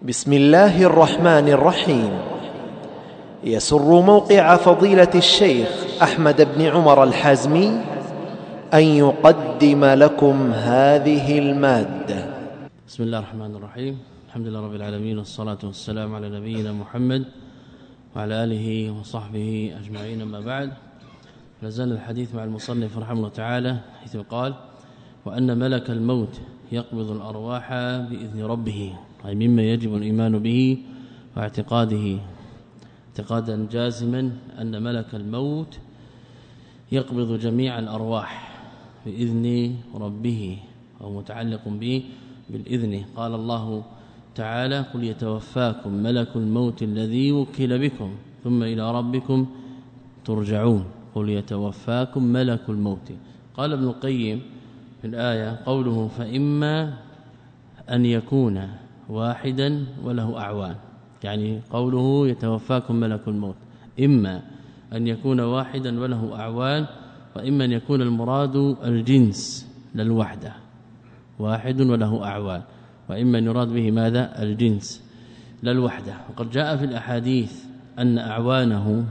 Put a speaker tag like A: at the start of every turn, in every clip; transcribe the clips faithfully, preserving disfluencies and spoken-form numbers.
A: بسم الله الرحمن الرحيم. يسر موقع فضيلة الشيخ أحمد بن عمر الحازمي أن يقدم لكم هذه المادة.
B: بسم الله الرحمن الرحيم. الحمد لله رب العالمين، والصلاة والسلام على نبينا محمد وعلى آله وصحبه أجمعين. أما بعد، لازال الحديث مع المصنف رحمه الله تعالى، حيث قال: وأن ملك الموت يقبض الأرواح بإذن ربه، أي مما يجب الإيمان به واعتقاده اعتقادا جازما أن ملك الموت يقبض جميع الأرواح بإذن ربه، أو متعلق به بالإذن. قال الله تعالى: قل يتوفاكم ملك الموت الذي وكل بكم ثم إلى ربكم ترجعون. قل يتوفاكم ملك الموت. قال ابن القيم في الآية قوله: فإما أن يكون واحدا وله أعوان، يعني قوله يتوفاكم ملك الموت إما أن يكون واحدا وله أعوان، وإما أن يكون المراد الجنس للوحدة، واحد وله أعوان، وإما أن يراد به ماذا؟ الجنس للوحدة. وقد جاء في الأحاديث أن أعوانه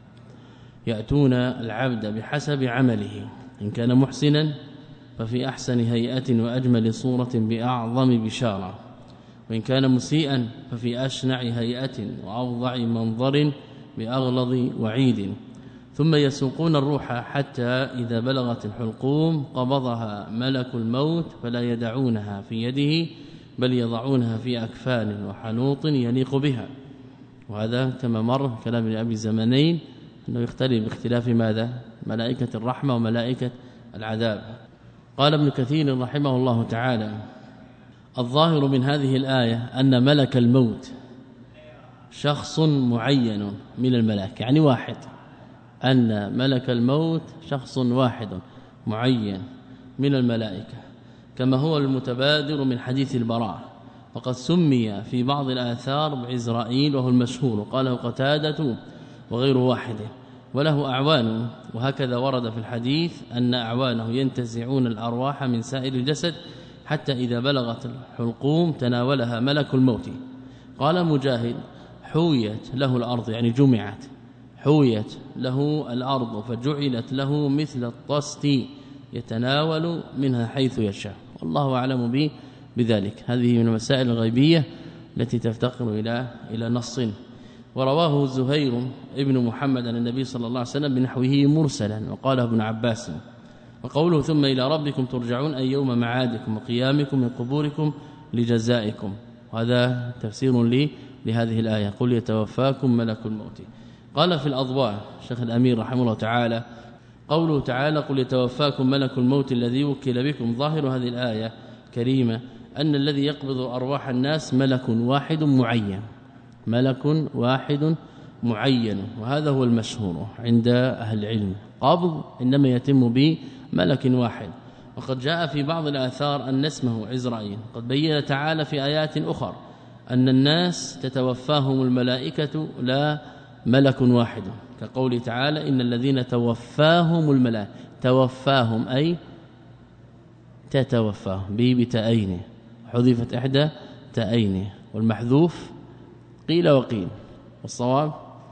B: يأتون العبد بحسب عمله، إن كان محسنا ففي أحسن هيئة وأجمل صورة بأعظم بشارة، وإن كان مسيئا ففي أشنع هيئة وأوضع منظر بأغلظ وعيد. ثم يسوقون الروح حتى إذا بلغت الحلقوم قبضها ملك الموت فلا يدعونها في يده، بل يضعونها في أكفان وحنوط يليق بها. وهذا كما مر كلام لأبي زمانين أنه يختلف باختلاف ماذا؟ ملائكة الرحمة وملائكة العذاب. قال ابن كثير رحمه الله تعالى: الظاهر من هذه الآية أن ملك الموت شخص معين من الملائكة، يعني واحد، أن ملك الموت شخص واحد معين من الملائكة، كما هو المتبادر من حديث البراء. وقد سمي في بعض الآثار بعزرائيل وهو المشهور، قاله قتادة وغير واحد، وله أعوان. وهكذا ورد في الحديث أن أعوانه ينتزعون الأرواح من سائر الجسد حتى إذا بلغت الحلقوم تناولها ملك الموت. قال مجاهد: حويت له الأرض، يعني جمعت، حويت له الأرض فجعلت له مثل الطست يتناول منها حيث يشاء. والله أعلم به بذلك. هذه من المسائل الغيبية التي تفتقر إلى إلى نص. ورواه زهير ابن محمد عن النبي صلى الله عليه وسلم بنحوه مرسلا، وقاله ابن عباس. وقوله ثم إلى ربكم ترجعون، أي يوم معادكم وقيامكم من قبوركم لجزائكم. وهذا تفسير لي لهذه الآية: قل يتوفاكم ملك الموت. قال في الأضواء الشيخ الأمير رحمه الله تعالى: قوله تعالى قل يتوفاكم ملك الموت الذي وكل بكم، ظاهر هذه الآية كريمة أن الذي يقبض أرواح الناس ملك واحد معين، ملك واحد معين. وهذا هو المشهور عند أهل العلم، قبض إنما يتم بملك واحد. وقد جاء في بعض الآثار أن اسمه عزرائيل. قد بين تعالى في آيات أخرى أن الناس تتوفاهم الملائكة لا ملك واحد، كقوله تعالى: إن الذين توفاهم الملائكة، توفاهم أي تتوفاهم به بتأين، حذفت إحدى تأين، والمحذوف قيل وقيل، والصواب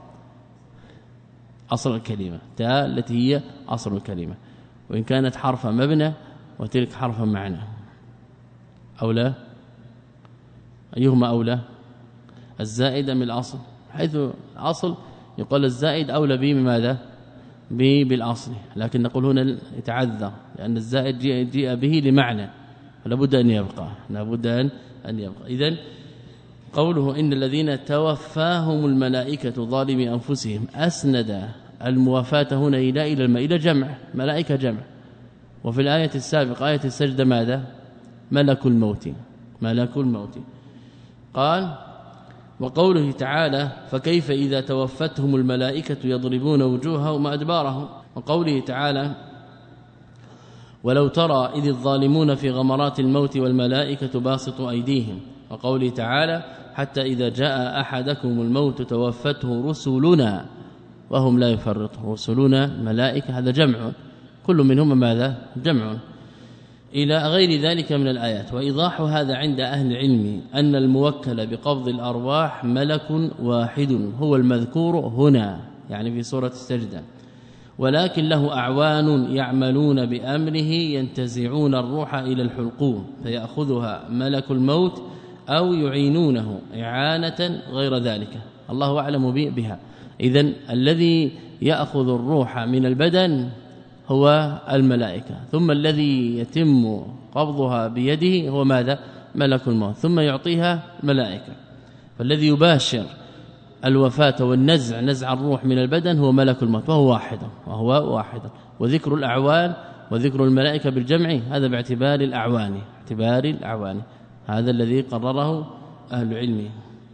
B: أصل الكلمة، تاء التي هي أصل الكلمة، وإن كانت حرفا مبنى وتلك حرفا معنى. أولى أيهما أولى؟ الزائد من الأصل، حيث الأصل يقول الزائد أولى به بماذا؟ به بالأصل، لكن نقول هنا يتعذر لأن الزائد جاء, جاء به لمعنى، فلابد أن يبقى، لابد أن يبقى. إذن قوله إن الذين توفاهم الملائكة ظالمي أنفسهم، أسند الموافاة هنا إلى إلى إلى جمع ملائكة جمع. وفي الآية السابقة آية السجدة ماذا؟ ملك الموت، ملك الموت. قال: وقوله تعالى فكيف إذا توفتهم الملائكة يضربون وجوههم وأدبارهم. وقوله تعالى: ولو ترى إذ الظالمون في غمرات الموت والملائكة باسطوا أيديهم. وقوله تعالى: حتى إذا جاء أحدكم الموت توفته رسلنا وهم لا يفرطون. رسلنا ملائكة، هذا جمع، كل منهم ماذا؟ جمع. إلى غير ذلك من الآيات. وإيضاح هذا عند أهل العلم أن الموكل بقبض الأرواح ملك واحد هو المذكور هنا، يعني في سورة السجدة، ولكن له أعوان يعملون بأمره ينتزعون الروح إلى الحلقوم فيأخذها ملك الموت أو يعينونه إعانة غير ذلك، الله أعلم بها. إذن الذي يأخذ الروح من البدن هو الملائكة، ثم الذي يتم قبضها بيده هو ماذا؟ ملك الموت، ثم يعطيها الملائكة. فالذي يباشر الوفاة والنزع نزع الروح من البدن هو ملك الموت، وهو واحد وهو واحد وذكر الأعوان وذكر الملائكة بالجمع هذا باعتبار الأعوان، اعتبار الأعوان، هذا الذي قرره أهل العلم.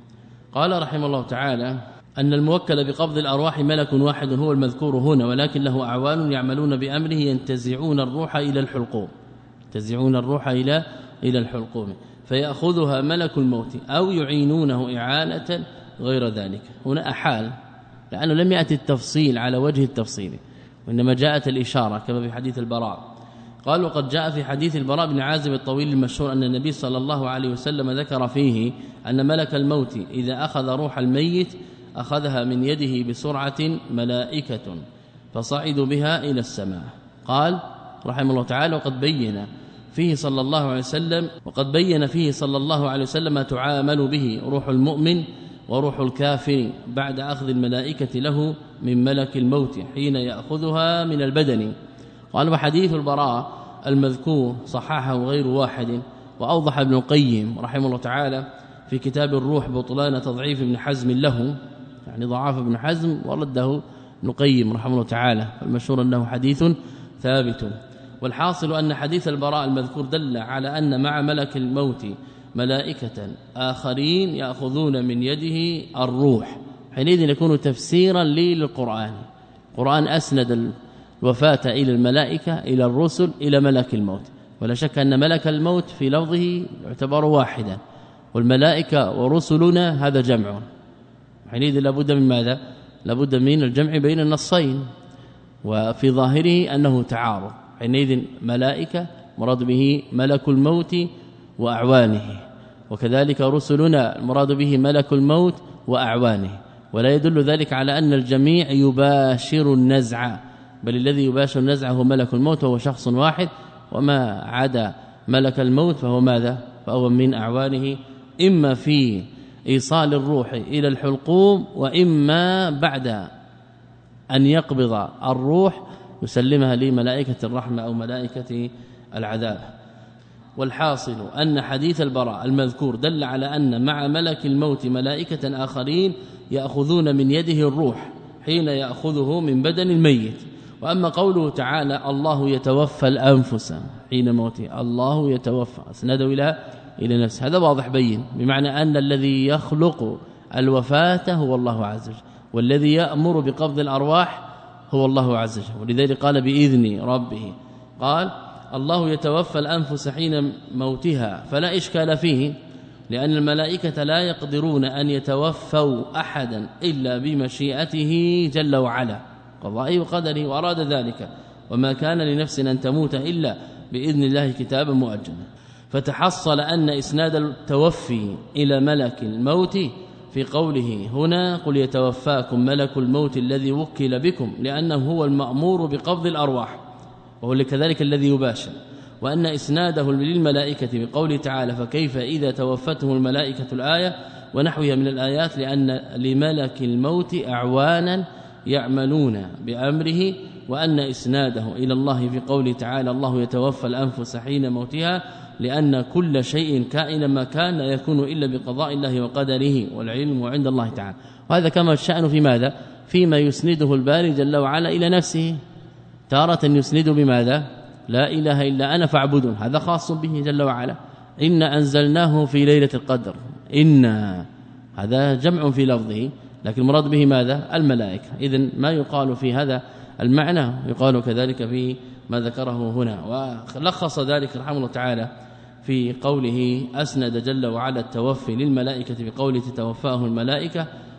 B: قال رحمه الله تعالى أن الموكل بقبض الأرواح ملك واحد هو المذكور هنا، ولكن له أعوان يعملون بأمره ينتزعون الروح إلى الحلقوم، ينتزعون الروح إلى إلى الحلقوم فيأخذها ملك الموت أو يعينونه إعانة غير ذلك. هنا أحال لأنه لم يأتي التفصيل على وجه التفصيل، وإنما جاءت الإشارة كما في حديث البراء. قال وقد جاء في حديث البراء بن عازب الطويل المشهور أن النبي صلى الله عليه وسلم ذكر فيه أن ملك الموت إذا أخذ روح الميت أخذها من يده بسرعة ملائكة فصعدوا بها إلى السماء. قال رحمه الله تعالى وقد بين فيه صلى الله عليه وسلم وقد بين فيه صلى الله عليه وسلم ما تعامل به روح المؤمن وروح الكافر بعد أخذ الملائكة له من ملك الموت حين يأخذها من البدن. قال وحديث البراء المذكور صححه غير واحد، وأوضح ابن القيم رحمه الله تعالى في كتاب الروح بطلان تضعيف ابن حزم له، يعني ضعاف ابن حزم ورده ابن القيم رحمه الله تعالى، المشهور أنه حديث ثابت. والحاصل أن حديث البراء المذكور دل على أن مع ملك الموت ملائكة آخرين يأخذون من يده الروح، حينئذ يكون تفسيرا للقرآن. القرآن أسند الوفاة إلى الملائكة إلى الرسل إلى ملك الموت، ولا شك أن ملك الموت في لفظه يعتبر واحدا، والملائكة ورسلنا هذا جمع، حينئذ لابد من ماذا؟ لابد من الجمع بين النصين، وفي ظاهره أنه تعارض. حينئذ ملائكة مراد به ملك الموت وأعوانه، وكذلك رسلنا المراد به ملك الموت وأعوانه، ولا يدل ذلك على أن الجميع يباشر النزع، بل الذي يباشر النزع هو ملك الموت وهو شخص واحد، وما عدا ملك الموت فهو ماذا؟ فهو من أعوانه، إما في إيصال الروح إلى الحلقوم، وإما بعد أن يقبض الروح يسلمها لملائكة الرحمة أو ملائكة العذاب. والحاصل أن حديث البراء المذكور دل على أن مع ملك الموت ملائكة آخرين يأخذون من يده الروح حين يأخذه من بدن الميت. وأما قوله تعالى الله يتوفى الأنفس حين موته، الله يتوفى اسنده إلى إلى نفسه، هذا واضح بين، بمعنى أن الذي يخلق الوفاة هو الله عز وجل، والذي يأمر بقبض الأرواح هو الله عز وجل، ولذلك قال بإذن ربه. قال الله يتوفى الأنفس حين موتها، فلا إشكال فيه، لأن الملائكة لا يقدرون أن يتوفوا أحدا إلا بمشيئته جل وعلا، قضائه وقدره، وأراد ذلك، وما كان لنفس أن تموت إلا بإذن الله كتابا مؤجلا. فتحصل أن إسناد التوفي إلى ملك الموت في قوله هنا قل يتوفاكم ملك الموت الذي وكل بكم، لأنه هو المأمور بقبض الأرواح وهو كذلك الذي يباشر، وأن إسناده للملائكة بقوله تعالى فكيف إذا توفتهم الملائكة الآية ونحوها من الآيات، لأن لملك الموت أعوانا يعملون بأمره، وأن إسناده إلى الله في قوله تعالى الله يتوفى الأنفس حين موتها، لأن كل شيء كائن ما كان يكون إلا بقضاء الله وقدره، والعلم عند الله تعالى. وهذا كما الشأن في ماذا؟ فيما يسنده الباري جل وعلا إلى نفسه، تارة يسند بماذا؟ لا إله إلا أنا فاعبدون، هذا خاص به جل وعلا. إن أنزلناه في ليلة القدر، إن هذا جمع في لفظه، لكن المراد به ماذا؟ الملائكة. إذن ما يقال في هذا المعنى يقال كذلك في ما ذكره هنا. ولخص ذلك رحمه الله تعالى في قوله أسند جل وعلا التوفي للملائكة بقوله تتوفاه الملائكة،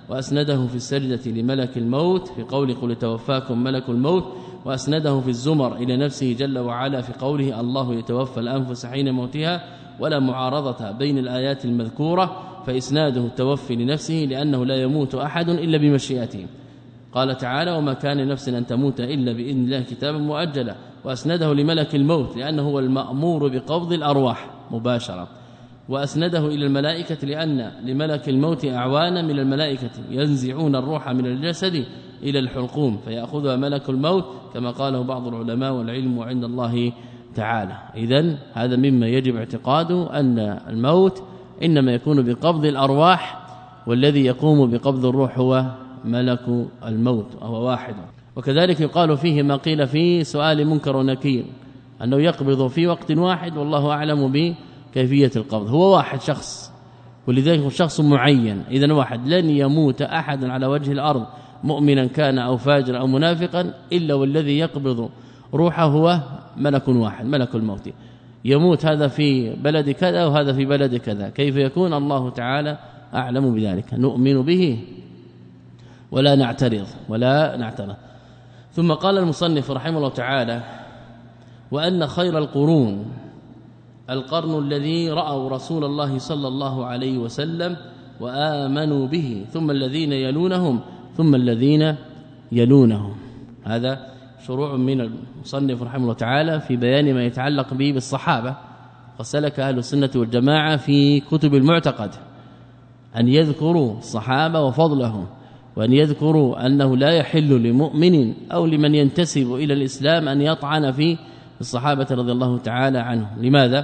B: وأسنده في السجدة لملك الموت في قول قل توفاكم ملك الموت، وأسنده في الزمر إلى نفسه جل وعلا في قوله الله يتوفى الأنفس حين موتها، ولا معارضة بين الآيات المذكورة، فإسناده التوفي لنفسه لأنه لا يموت أحد إلا بمشيئته. قال تعالى وما كان لنفس أن تموت إلا بإذن الله كتابا مؤجلا، وأسنده لملك الموت لأنه هو المأمور بقبض الأرواح مباشرة، وأسنده إلى الملائكة لأن لملك الموت أعوانا من الملائكة ينزعون الروح من الجسد إلى الحلقوم فيأخذها ملك الموت كما قاله بعض العلماء، والعلم عند الله تعالى. إذن هذا مما يجب اعتقاده أن الموت إنما يكون بقبض الأرواح، والذي يقوم بقبض الروح هو ملك الموت وهو واحد. وكذلك يقال فيه ما قيل في سؤال منكر ونكير أنه يقبض في وقت واحد والله أعلم بكيفية القبض، هو واحد شخص، ولذلك شخص معين. إذن واحد، لن يموت أحد على وجه الأرض مؤمنا كان أو فاجرا أو منافقا إلا والذي يقبض روحه هو ملك واحد ملك الموت. يموت هذا في بلد كذا وهذا في بلد كذا، كيف يكون؟ الله تعالى أعلم بذلك، نؤمن به ولا نعترض ولا نعترض. ثم قال المصنف رحمه الله تعالى وأن خير القرون القرن الذي رأوا رسول الله صلى الله عليه وسلم وآمنوا به، ثم الذين يلونهم ثم الذين يلونهم. هذا شروع من المصنف رحمه الله تعالى في بيان ما يتعلق به بالصحابة. وسلك أهل السنة والجماعة في كتب المعتقد أن يذكروا الصحابة وفضلهم، وأن يذكروا أنه لا يحل لمؤمن أو لمن ينتسب إلى الإسلام أن يطعن في الصحابة رضي الله تعالى عنهم. لماذا؟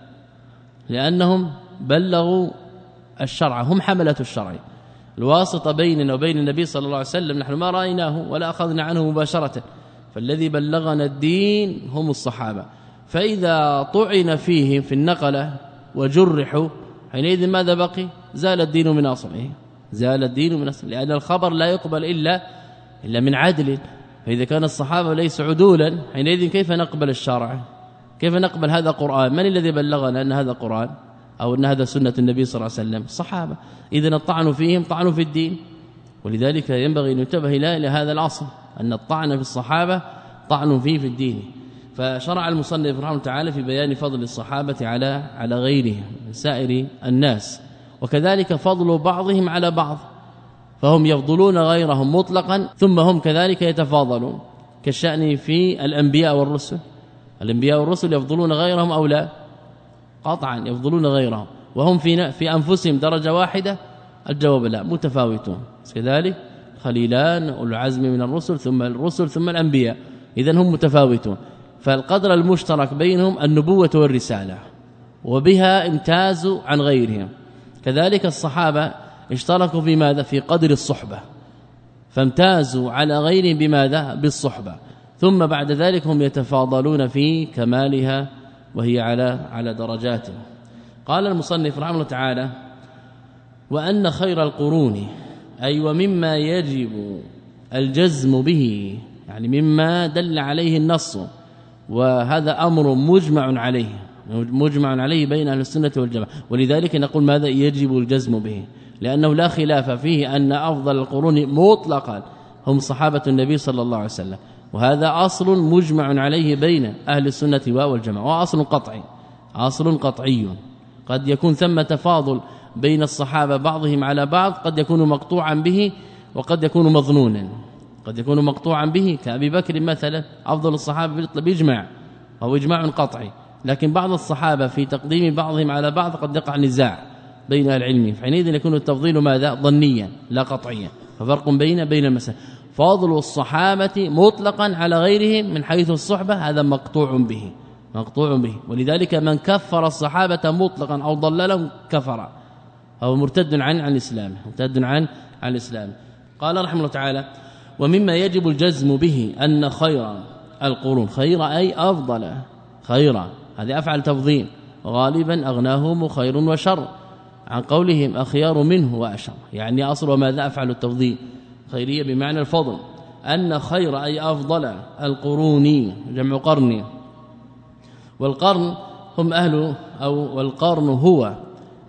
B: لأنهم بلغوا الشرع، هم حملة الشرع، الواسطة بيننا وبين النبي صلى الله عليه وسلم نحن ما رأيناه ولا أخذنا عنه مباشرة، فالذي بلغنا الدين هم الصحابة. فإذا طعن فيهم في النقلة وجرحوا حينئذ ماذا بقي؟ زال الدين من أصله، زال الدين من أصله، لأن الخبر لا يقبل إلا إلا من عدل. فإذا كان الصحابة ليس عدولا حينئذ كيف نقبل الشرع؟ كيف نقبل هذا قرآن؟ من الذي بلغنا أن هذا قرآن أو أن هذا سنة النبي صلى الله عليه وسلم؟ الصحابة. إذن الطعن فيهم طعن في الدين، ولذلك ينبغي أن ينتبه إلى هذا الأصل أن الطعن في الصحابة طعن فيه في الدين. فشرع المصنف رحمه الله تعالى في بيان فضل الصحابة على على غيرهم من سائر الناس، وكذلك فضل بعضهم على بعض، فهم يفضلون غيرهم مطلقا ثم هم كذلك يتفاضلون، كالشأن في الأنبياء والرسل. الأنبياء والرسل يفضلون غيرهم أو لا؟ قطعا يفضلون غيرهم، وهم في في أنفسهم درجة واحدة؟ الجواب لا، متفاوتون. كذلك خليلان أولو العزم من الرسل ثم الرسل ثم الأنبياء، إذن هم متفاوتون. فالقدر المشترك بينهم النبوة والرسالة، وبها امتازوا عن غيرهم. كذلك الصحابة اشتركوا في ماذا؟ في قدر الصحبة، فامتازوا على غيرهم بماذا؟ بالصحبة. ثم بعد ذلك هم يتفاضلون في كمالها وهي على على درجات. قال المصنف رحمه الله تعالى وأن خير القرون أي ومما يجب الجزم به، يعني مما دل عليه النص، وهذا أمر مجمع عليه مجمع عليه بين أهل السنة والجماعة، ولذلك نقول ماذا؟ يجب الجزم به، لأنه لا خلاف فيه أن أفضل القرون مطلقا هم صحابة النبي صلى الله عليه وسلم، وهذا أصل مجمع عليه بين أهل السنة والجماعة، وأصل قطعي أصل قطعي. قد يكون ثم تفاضل بين الصحابة بعضهم على بعض، قد يكون مقطوعا به وقد يكون مظنونا. قد يكون مقطوعا به كأبي بكر مثلا أفضل الصحابة بإجماع، أو إجماع قطعي، لكن بعض الصحابة في تقديم بعضهم على بعض قد يقع نزاع بين العلم، فحينئذ يكون التفضيل ماذا؟ ظنيا لا قطعيا. ففرق بين بين المسائل. فضل الصحابة مطلقا على غيرهم من حيث الصحبة هذا مقطوع به مقطوع به، ولذلك من كفر الصحابة مطلقا أو ضللهم كفر أو مرتد عن عن الإسلام مرتد عن عن الإسلام. قال رحمه الله تعالى ومما يجب الجزم به أن خير القرون، خير أي أفضل، خير هذه أفعل تفضيل، غالبا أغناهم خير وشر، عن قولهم أخيار منه وأشر، يعني أصل ماذا؟ أفعل التفضيل خيرية بمعنى الفضل. أن خير أي أفضل القرون جمع قرن، والقرن هم أهل أو والقرن هو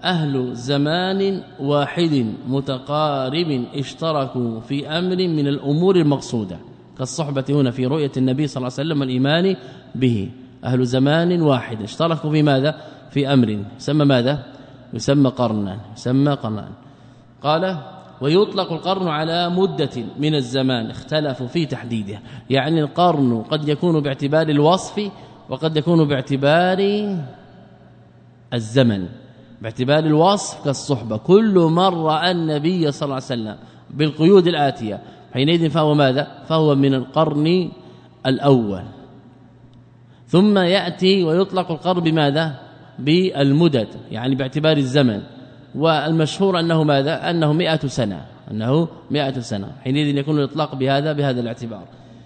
B: أهل زمان واحد متقارب اشتركوا في أمر من الأمور المقصودة كالصحبة هنا في رؤية النبي صلى الله عليه وسلم والإيمان به. أهل زمان واحد اشتركوا في ماذا؟ في أمر يسمى ماذا؟ يسمى قرنا يسمى قرنا. قال ويطلق القرن على مدة من الزمان اختلفوا في تحديدها، يعني القرن قد يكون باعتبار الوصف وقد يكون باعتبار الزمن. باعتبار الوصف كالصحبة كل من رأى النبي صلى الله عليه وسلم بالقيود الآتية حينئذ فهو ماذا؟ فهو من القرن الأول. ثم يأتي ويطلق القرن بماذا؟ بالمدد يعني باعتبار الزمن، والمشهور أنه ماذا؟ أنه مئة سنة أنه مئة سنة حينئذ يكون الإطلاق بهذا بهذا الاعتبار.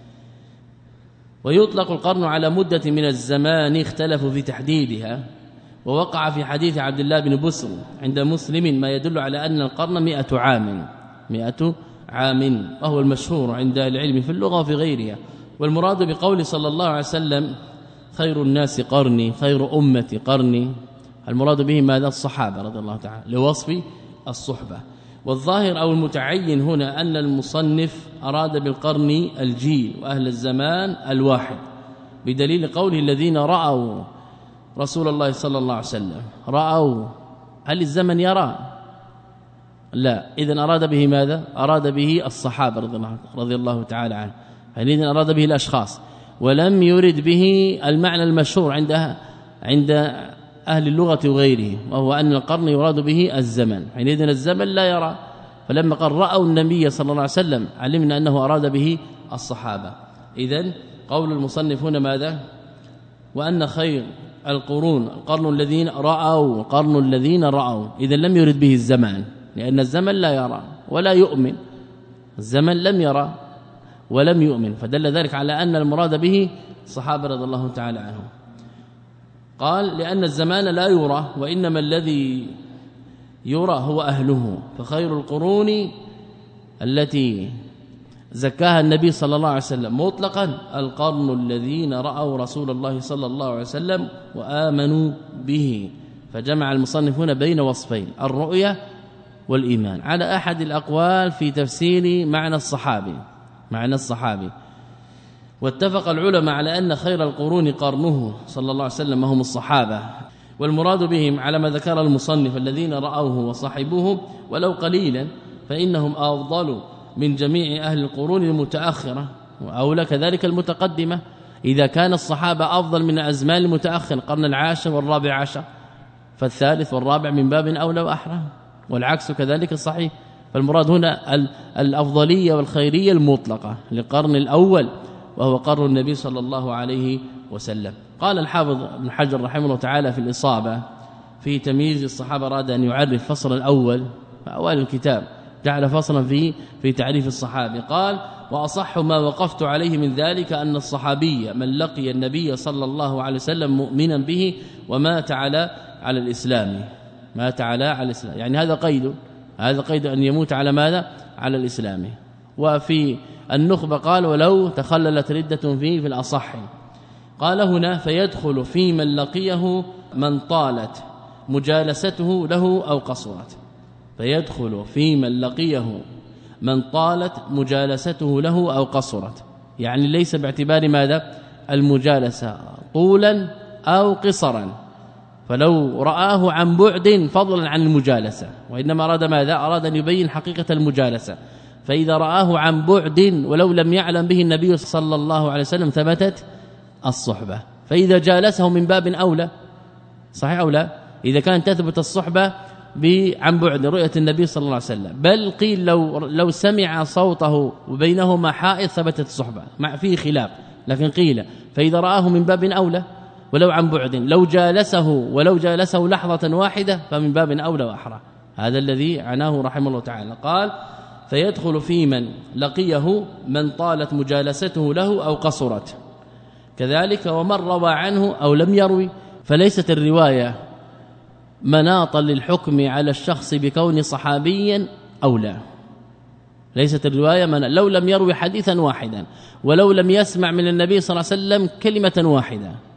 B: ويطلق القرن على مدة من الزمان اختلفوا في تحديدها، ووقع في حديث عبد الله بن بسر عند مسلم ما يدل على أن القرن مئة عام مئة عام، وهو المشهور عند العلم في اللغة وفي غيرها. والمراد بقول صلى الله عليه وسلم خير الناس قرني خير أمتي قرني، المراد به ماذا؟ الصحابة رضي الله تعالى لوصف الصحبة. والظاهر أو المتعين هنا أن المصنف أراد بالقرن الجيل وأهل الزمان الواحد، بدليل قوله الذين رأوا رسول الله صلى الله عليه وسلم. رأوا، هل الزمن يرى؟ لا، إذن أراد به ماذا؟ أراد به الصحابة رضي الله تعالى عنه، إذن أراد به الأشخاص، ولم يرد به المعنى المشهور عند عند أهل اللغة وغيره، وهو أن القرن يراد به الزمن، حينئذ الزمن لا يرى. فلما قال رأوا النبي صلى الله عليه وسلم علمنا أنه أراد به الصحابة. إذن قول المصنف هنا ماذا؟ وأن خير القرون القرن الذين رأوا القرن الذين رأوا، إذن لم يرد به الزمان، لأن الزمن لا يرى ولا يؤمن، الزمن لم يرى ولم يؤمن، فدل ذلك على أن المراد به الصحابة رضي الله تعالى عنهم. قال لأن الزمان لا يرى وإنما الذي يرى هو أهله، فخير القرون التي زكاها النبي صلى الله عليه وسلم مطلقا القرن الذين رأوا رسول الله صلى الله عليه وسلم وآمنوا به. فجمع المصنف هنا بين وصفين الرؤية والإيمان على أحد الأقوال في تفسير معنى الصحابي معنى الصحابي. واتفق العلماء على أن خير القرون قرنه صلى الله عليه وسلم هم الصحابة، والمراد بهم على ما ذكر المصنف الذين رأوه وصحبوه ولو قليلا، فإنهم أفضل من جميع أهل القرون المتأخرة وأولى كذلك المتقدمة. إذا كان الصحابة أفضل من الأزمان المتأخرة القرن العاشر والرابع عشر، فالثالث والرابع من باب أولى وأحرى، والعكس كذلك صحيح. فالمراد هنا الأفضلية والخيرية المطلقة للقرن الأول وهو قرن النبي صلى الله عليه وسلم. قال الحافظ ابن حجر رحمه الله تعالى في الإصابة في تمييز الصحابة، أراد أن يعرف فصل الأول أوائل الكتاب، جعل فصلا في في تعريف الصحابي. قال وأصح ما وقفت عليه من ذلك أن الصحابي من لقي النبي صلى الله عليه وسلم مؤمنا به ومات على على الإسلام مات على على الإسلام، يعني هذا قيد هذا قيد أن يموت على ماذا؟ على الإسلام. وفي النخبة قال ولو تخللت ردة فيه في الأصح. قال هنا فيدخل في من لقيه من طالت مجالسته له أو قصرت، فيدخل في من لقيه من طالت مجالسته له أو قصرت، يعني ليس باعتبار ماذا؟ المجالسة طولا أو قصرا، فلو رآه عن بعد فضلا عن المجالسة، وإنما أراد ماذا؟ أراد أن يبين حقيقة المجالسة. فإذا رآه عن بعد ولو لم يعلم به النبي صلى الله عليه وسلم ثبتت الصحبة. فإذا جالسه من باب أولى، صحيح أو لا؟ إذا كانت تثبت الصحبة عن بعد رؤية النبي صلى الله عليه وسلم، بل قيل لو لو سمع صوته وبينهما حائط ثبتت الصحبة، مع فيه خلاف، لكن قيل فإذا رآه من باب أولى ولو عن بعد، لو جالسه ولو جالسه لحظة واحدة فمن باب أولى وأحرى. هذا الذي عناه رحمه الله تعالى. قال فيدخل في من لقيه من طالت مجالسته له أو قصرت، كذلك ومن روى عنه أو لم يروي. فليست الرواية مناطا للحكم على الشخص بكون صحابيا أو لا، ليست الرواية من لو لم يروي حديثا واحدا ولو لم يسمع من النبي صلى الله عليه وسلم كلمة واحدة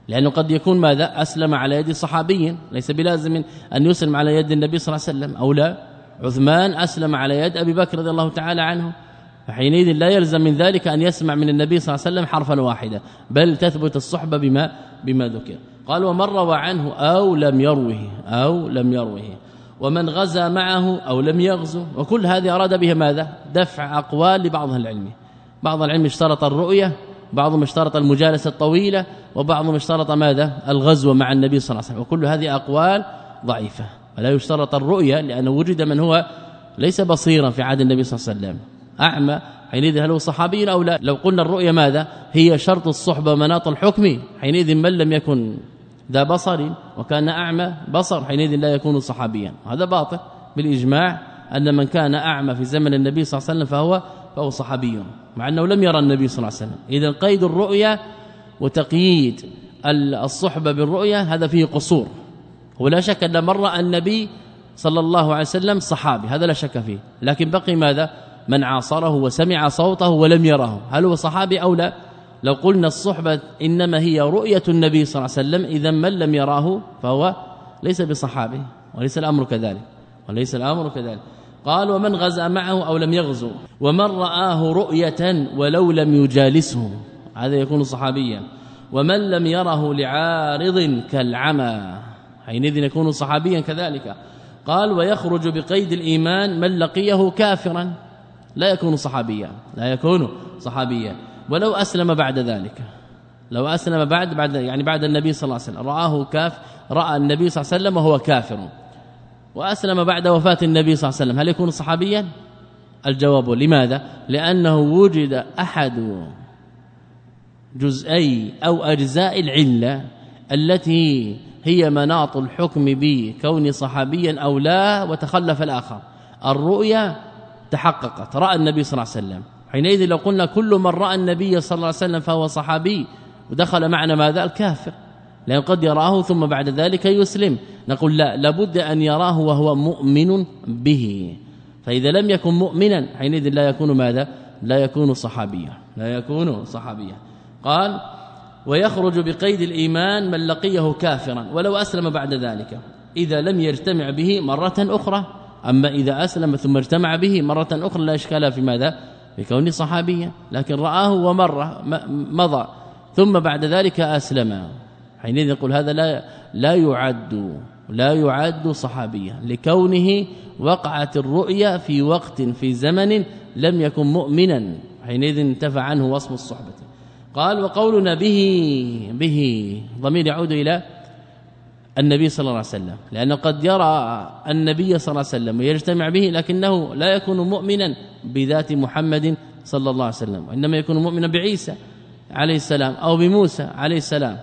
B: لأنه قد يكون ماذا أسلم على يد صحابي، ليس بلازم أن يسلم على يد النبي صلى الله عليه وسلم، أو لا، عثمان أسلم على يد أبي بكر رضي الله تعالى عنه، فحينئذ لا يلزم من ذلك أن يسمع من النبي صلى الله عليه وسلم حرفا واحدا، بل تثبت الصحبة بما بما ذكر. قال ومن روى عنه أو لم يروه أو لم يروه ومن غزا معه أو لم يغزو، وكل هذه أراد بها ماذا؟ دفع أقوال لبعض العلم. بعض العلم اشترط الرؤية، بعضهم اشترط المجالسة الطويلة، وبعضهم اشترط ماذا؟ الغزو مع النبي صلى الله عليه وسلم، وكل هذه أقوال ضعيفة. ولا يشترط الرؤية لأنه وجد من هو ليس بصيرا في عهد النبي صلى الله عليه وسلم، أعمى، حينئذ هل هو صحابي أو لا؟ لو قلنا الرؤية ماذا؟ هي شرط الصحبة مناط الحكم، حينئذ من لم يكن ذا بصر وكان أعمى بصر حينئذ لا يكون صحابيا. هذا باطل بالإجماع، أن من كان أعمى في زمن النبي صلى الله عليه وسلم فهو فهو صحابي، مع أنه لم يرى النبي صلى الله عليه وسلم. إذن قيد الرؤية وتقييد الصحبة بالرؤية هذا فيه قصور، ولا شك أن من رأى النبي صلى الله عليه وسلم صحابي، هذا لا شك فيه، لكن بقي ماذا؟ من عاصره وسمع صوته ولم يره، هل هو صحابي أو لا؟ لو قلنا الصحبة إنما هي رؤية النبي صلى الله عليه وسلم، إذا من لم يراه فهو ليس بصحابي، وليس الأمر كذلك، وليس الأمر كذلك. قال ومن غزا معه أو لم يغزو ومن رآه رؤية ولو لم يجالسه، هذا يكون صحابيا. ومن لم يره لعارض كالعمى، حينئذ يكون صحابيا كذلك. قال ويخرج بقيد الإيمان من لقيه كافرا، لا يكون صحابيا، لا يكون صحابيا ولو أسلم بعد ذلك، لو أسلم بعد بعد يعني بعد النبي صلى الله عليه وسلم، رآه كاف رأى النبي صلى الله عليه وسلم وهو كافر، وأسلم بعد وفاة النبي صلى الله عليه وسلم، هل يكون صحابيا؟ الجواب لماذا؟ لأنه وجد أحد جزئي أو أجزاء العلة التي هي مناط الحكم بكون صحابيا أو لا، وتخلف الآخر. الرؤيا تحققت، رأى النبي صلى الله عليه وسلم، حينئذ لو قلنا كل من رأى النبي صلى الله عليه وسلم فهو صحابي، ودخل معنا ماذا؟ الكافر، لأن قد يراه ثم بعد ذلك يسلم. نقول لا، لابد أن يراه وهو مؤمن به، فإذا لم يكن مؤمنا حينئذ لا يكون ماذا؟ لا يكون صحابيا، لا يكون صحابيا. قال ويخرج بقيد الإيمان من لقيه كافرا ولو أسلم بعد ذلك إذا لم يجتمع به مرة أخرى. أما إذا أسلم ثم اجتمع به مرة أخرى لا إشكال في ماذا؟ بكونه صحابيا، لكن رآه ومر مضى ثم بعد ذلك أسلم، حينئذ يقول هذا لا لا يعد لا يعد صحابيا، لكونه وقعت الرؤيا في وقت في زمن لم يكن مؤمنا، حينئذ انتفى عنه وصف الصحبة. قال وقولنا به به ضمير يعود إلى النبي صلى الله عليه وسلم، لأنه قد يرى النبي صلى الله عليه وسلم ويجتمع به، لكنه لا يكون مؤمنا بذات محمد صلى الله عليه وسلم، وإنما يكون مؤمنا بعيسى عليه السلام أو بموسى عليه السلام.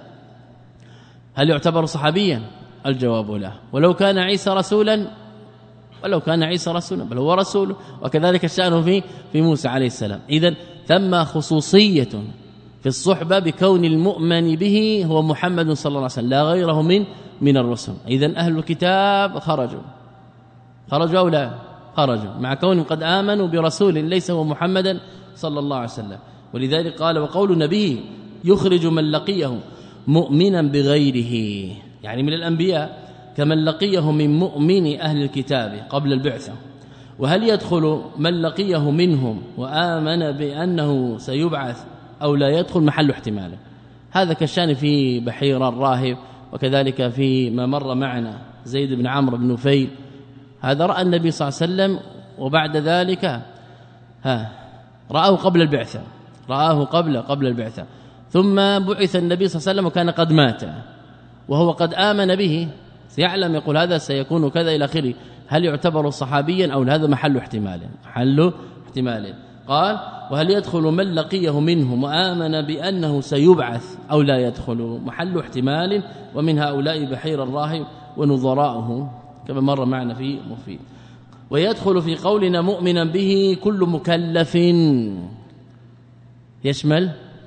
B: هل يعتبر صحابيا؟ الجواب لا. ولو كان عيسى رسولا ولو كان عيسى رسولا بل هو رسول، وكذلك الشأن في في موسى عليه السلام. إذن ثم خصوصية في الصحبة بكون المؤمن به هو محمد صلى الله عليه وسلم لا غيره من من الرسل. إذن أهل الكتاب خرجوا خرجوا أو لا؟ خرجوا مع كونهم قد آمنوا برسول ليس هو محمدا صلى الله عليه وسلم. ولذلك قال وقول نبيه يخرج من لقيه مؤمنا بغيره، يعني من الأنبياء كمن لقيه من مؤمن أهل الكتاب قبل البعثة. وهل يدخل من لقيه منهم وآمن بأنه سيبعث أو لا يدخل؟ محل احتماله. هذا كالشان في بحير الراهب، وكذلك في ما مر معنا زيد بن عمرو بن نفيل، هذا رأى النبي صلى الله عليه وسلم وبعد ذلك ها رآه قبل البعثة، رآه قبل قبل البعثة، ثم بعث النبي صلى الله عليه وسلم وكان قد مات وهو قد آمن به، سيعلم يقول هذا سيكون كذا إلى آخره. هل يعتبر صحابيا أو هذا محل احتمال؟ محل احتمال. قال وهل يدخل من لقيه منهم وآمن بأنه سيبعث أو لا يدخل؟ محل احتمال. ومن هؤلاء بحير الراهب ونظراؤه كما مر معنا في مفيد. ويدخل في قولنا مؤمنا به كل مكلف، يشمل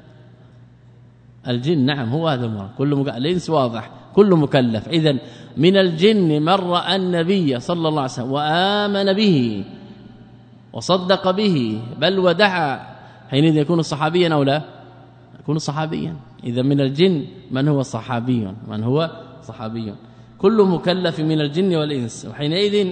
B: الجن، نعم هو هذا المراد، كل مكلف، الإنس واضح، كل مكلف. إذن من الجن من رأى النبي صلى الله عليه وسلم وآمن به وصدق به بل ودعا، حينئذ يكون صحابيا أو لا؟ يكون صحابيا. إذا من الجن من هو صحابي من هو صحابي كل مكلف من الجن والإنس، وحينئذ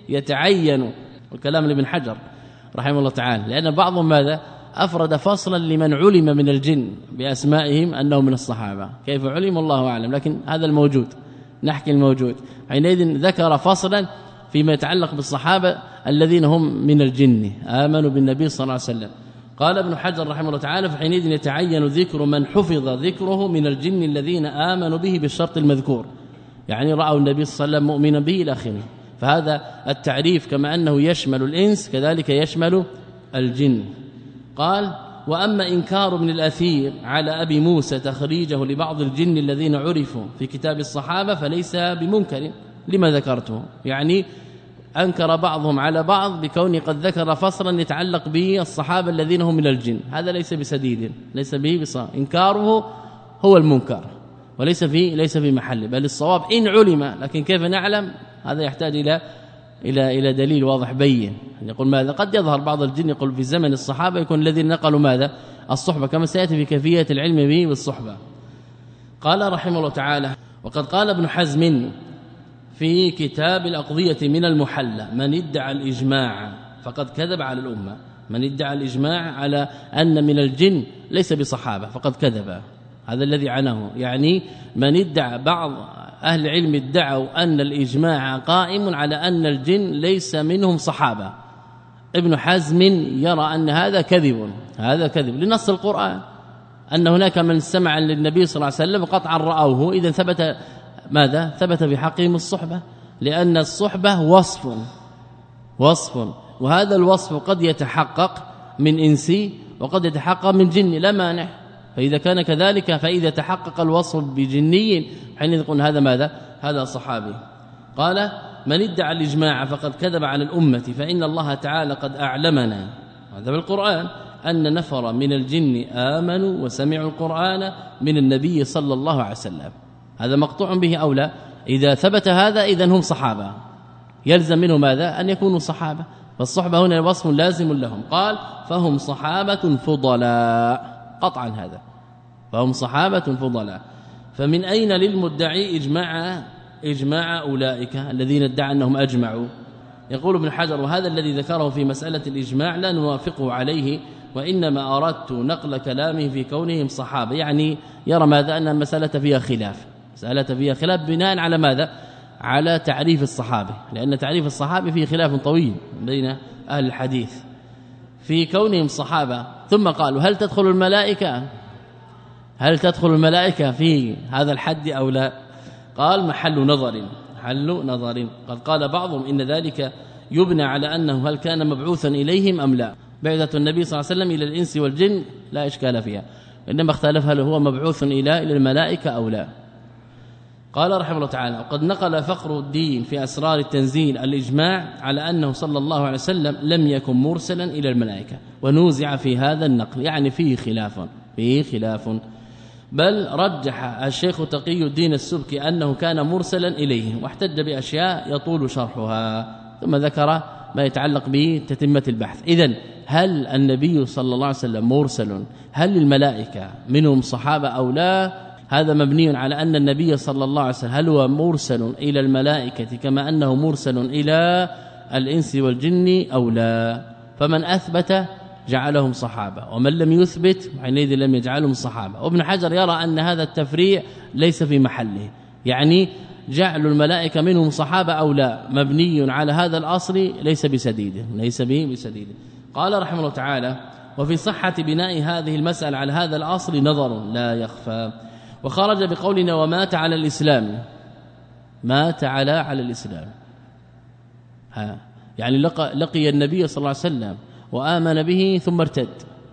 B: يتعين الكلام لابن حجر رحمه الله تعالى، لأن بعضهم ماذا أفرد فصلا لمن علم من الجن بأسمائهم أنه من الصحابة، كيف علم الله أعلم، لكن هذا الموجود نحكي الموجود. حينئذ ذكر فصلا فيما يتعلق بالصحابة الذين هم من الجن آمنوا بالنبي صلى الله عليه وسلم. قال ابن حجر رحمه الله تعالى فحينئذ يتعين ذكر من حفظ ذكره من الجن الذين آمنوا به بالشرط المذكور، يعني رأوا النبي صلى الله عليه وسلم مؤمنا به إلى آخره. فهذا التعريف كما أنه يشمل الإنس كذلك يشمل الجن. قال وأما إنكار ابن الأثير على أبي موسى تخريجه لبعض الجن الذين عرفوا في كتاب الصحابة فليس بمنكر لما ذكرته، يعني أنكر بعضهم على بعض بكون قد ذكر فصلا يتعلق بالصحابة الذين هم من الجن، هذا ليس بسديد ليس به بصا إنكاره هو المنكر وليس في ليس في محله، بل الصواب إن علم، لكن كيف نعلم هذا يحتاج إلى إلى إلى دليل واضح بين. يقول ماذا قد يظهر بعض الجن يقول في زمن الصحابة يكون الذين نقلوا ماذا الصحبة كما سيأتي في كيفية العلم به بالصحبة. قال رحمه الله تعالى وقد قال ابن حزم في كتاب الأقضية من المحلى من ادعى الإجماع فقد كذب على الأمة، من ادعى الإجماع على أن من الجن ليس بصحابة فقد كذب، هذا الذي عنه، يعني من ادعى بعض أهل العلم ادعوا أن الإجماع قائم على أن الجن ليس منهم صحابة. ابن حزم يرى أن هذا كذب، هذا كذب لنص القرآن أن هناك من سمع للنبي صلى الله عليه وسلم قطعا رأوه، إذن ثبت ماذا ثبت بحقهم الصحبة، لأن الصحبة وصف وصف وهذا الوصف قد يتحقق من إنسي وقد يتحقق من جني لا مانع، فإذا كان كذلك فإذا تحقق الوصف بجني حين يقول هذا ماذا هذا صحابي. قال من ادعى الإجماع فقد كذب على الأمة، فإن الله تعالى قد أعلمنا هذا بالقرآن أن نفر من الجن آمنوا وسمعوا القرآن من النبي صلى الله عليه وسلم، هذا مقطوع به أو لا؟ إذا ثبت هذا إذن هم صحابة، يلزم منه ماذا أن يكونوا صحابة، فالصحبة هنا وصف لازم لهم. قال فهم صحابة فضلاء قطعا، هذا فهم صحابة فضلاء. فمن أين للمدعي إجماع إجماع أولئك الذين ادعى أنهم أجمعوا؟ يقول ابن حجر وهذا الذي ذكره في مسألة الإجماع لا نوافقه عليه، وإنما أردت نقل كلامه في كونهم صحابة، يعني يرى ماذا أن المسألة فيها خلاف، مسألة فيها خلاف بناء على ماذا على تعريف الصحابة، لأن تعريف الصحابة فيه خلاف طويل بين أهل الحديث في كونهم صحابة. ثم قالوا هل تدخل الملائكة هل تدخل الملائكة في هذا الحد أو لا؟ قال محل نظر محل نظر قد قال بعضهم إن ذلك يبنى على أنه هل كان مبعوثا إليهم أم لا. بعثة النبي صلى الله عليه وسلم إلى الإنس والجن لا إشكال فيها، إنما اختلف هل هو مبعوث إلى إلى الملائكة أو لا. قال رحمه الله تعالى وقد نقل فخر الدين في أسرار التنزيل الإجماع على أنه صلى الله عليه وسلم لم يكن مرسلا إلى الملائكة، ونوزع في هذا النقل، يعني فيه خلاف فيه خلاف بل رجح الشيخ تقي الدين السبكي أنه كان مرسلا إليه، واحتج بأشياء يطول شرحها، ثم ذكر ما يتعلق بتتمة البحث. إذن هل النبي صلى الله عليه وسلم مرسل؟ هل الملائكة منهم صحابة أو لا؟ هذا مبني على أن النبي صلى الله عليه وسلم هل هو مرسل إلى الملائكة كما أنه مرسل إلى الإنس والجن أو لا. فمن أثبت جعلهم صحابة، ومن لم يثبت حينئذ لم يجعلهم صحابة. وابن حجر يرى أن هذا التفريع ليس في محله، يعني جعل الملائكة منهم صحابة أو لا مبني على هذا الأصل ليس بسديد ليس به بسديد. قال رحمه الله تعالى وفي صحة بناء هذه المسألة على هذا الأصل نظر لا يخفى. وخرج بقولنا ومات على الإسلام، مات على على الإسلام، ها يعني لقى لقي النبي صلى الله عليه وسلم وآمن به ثم ارتد،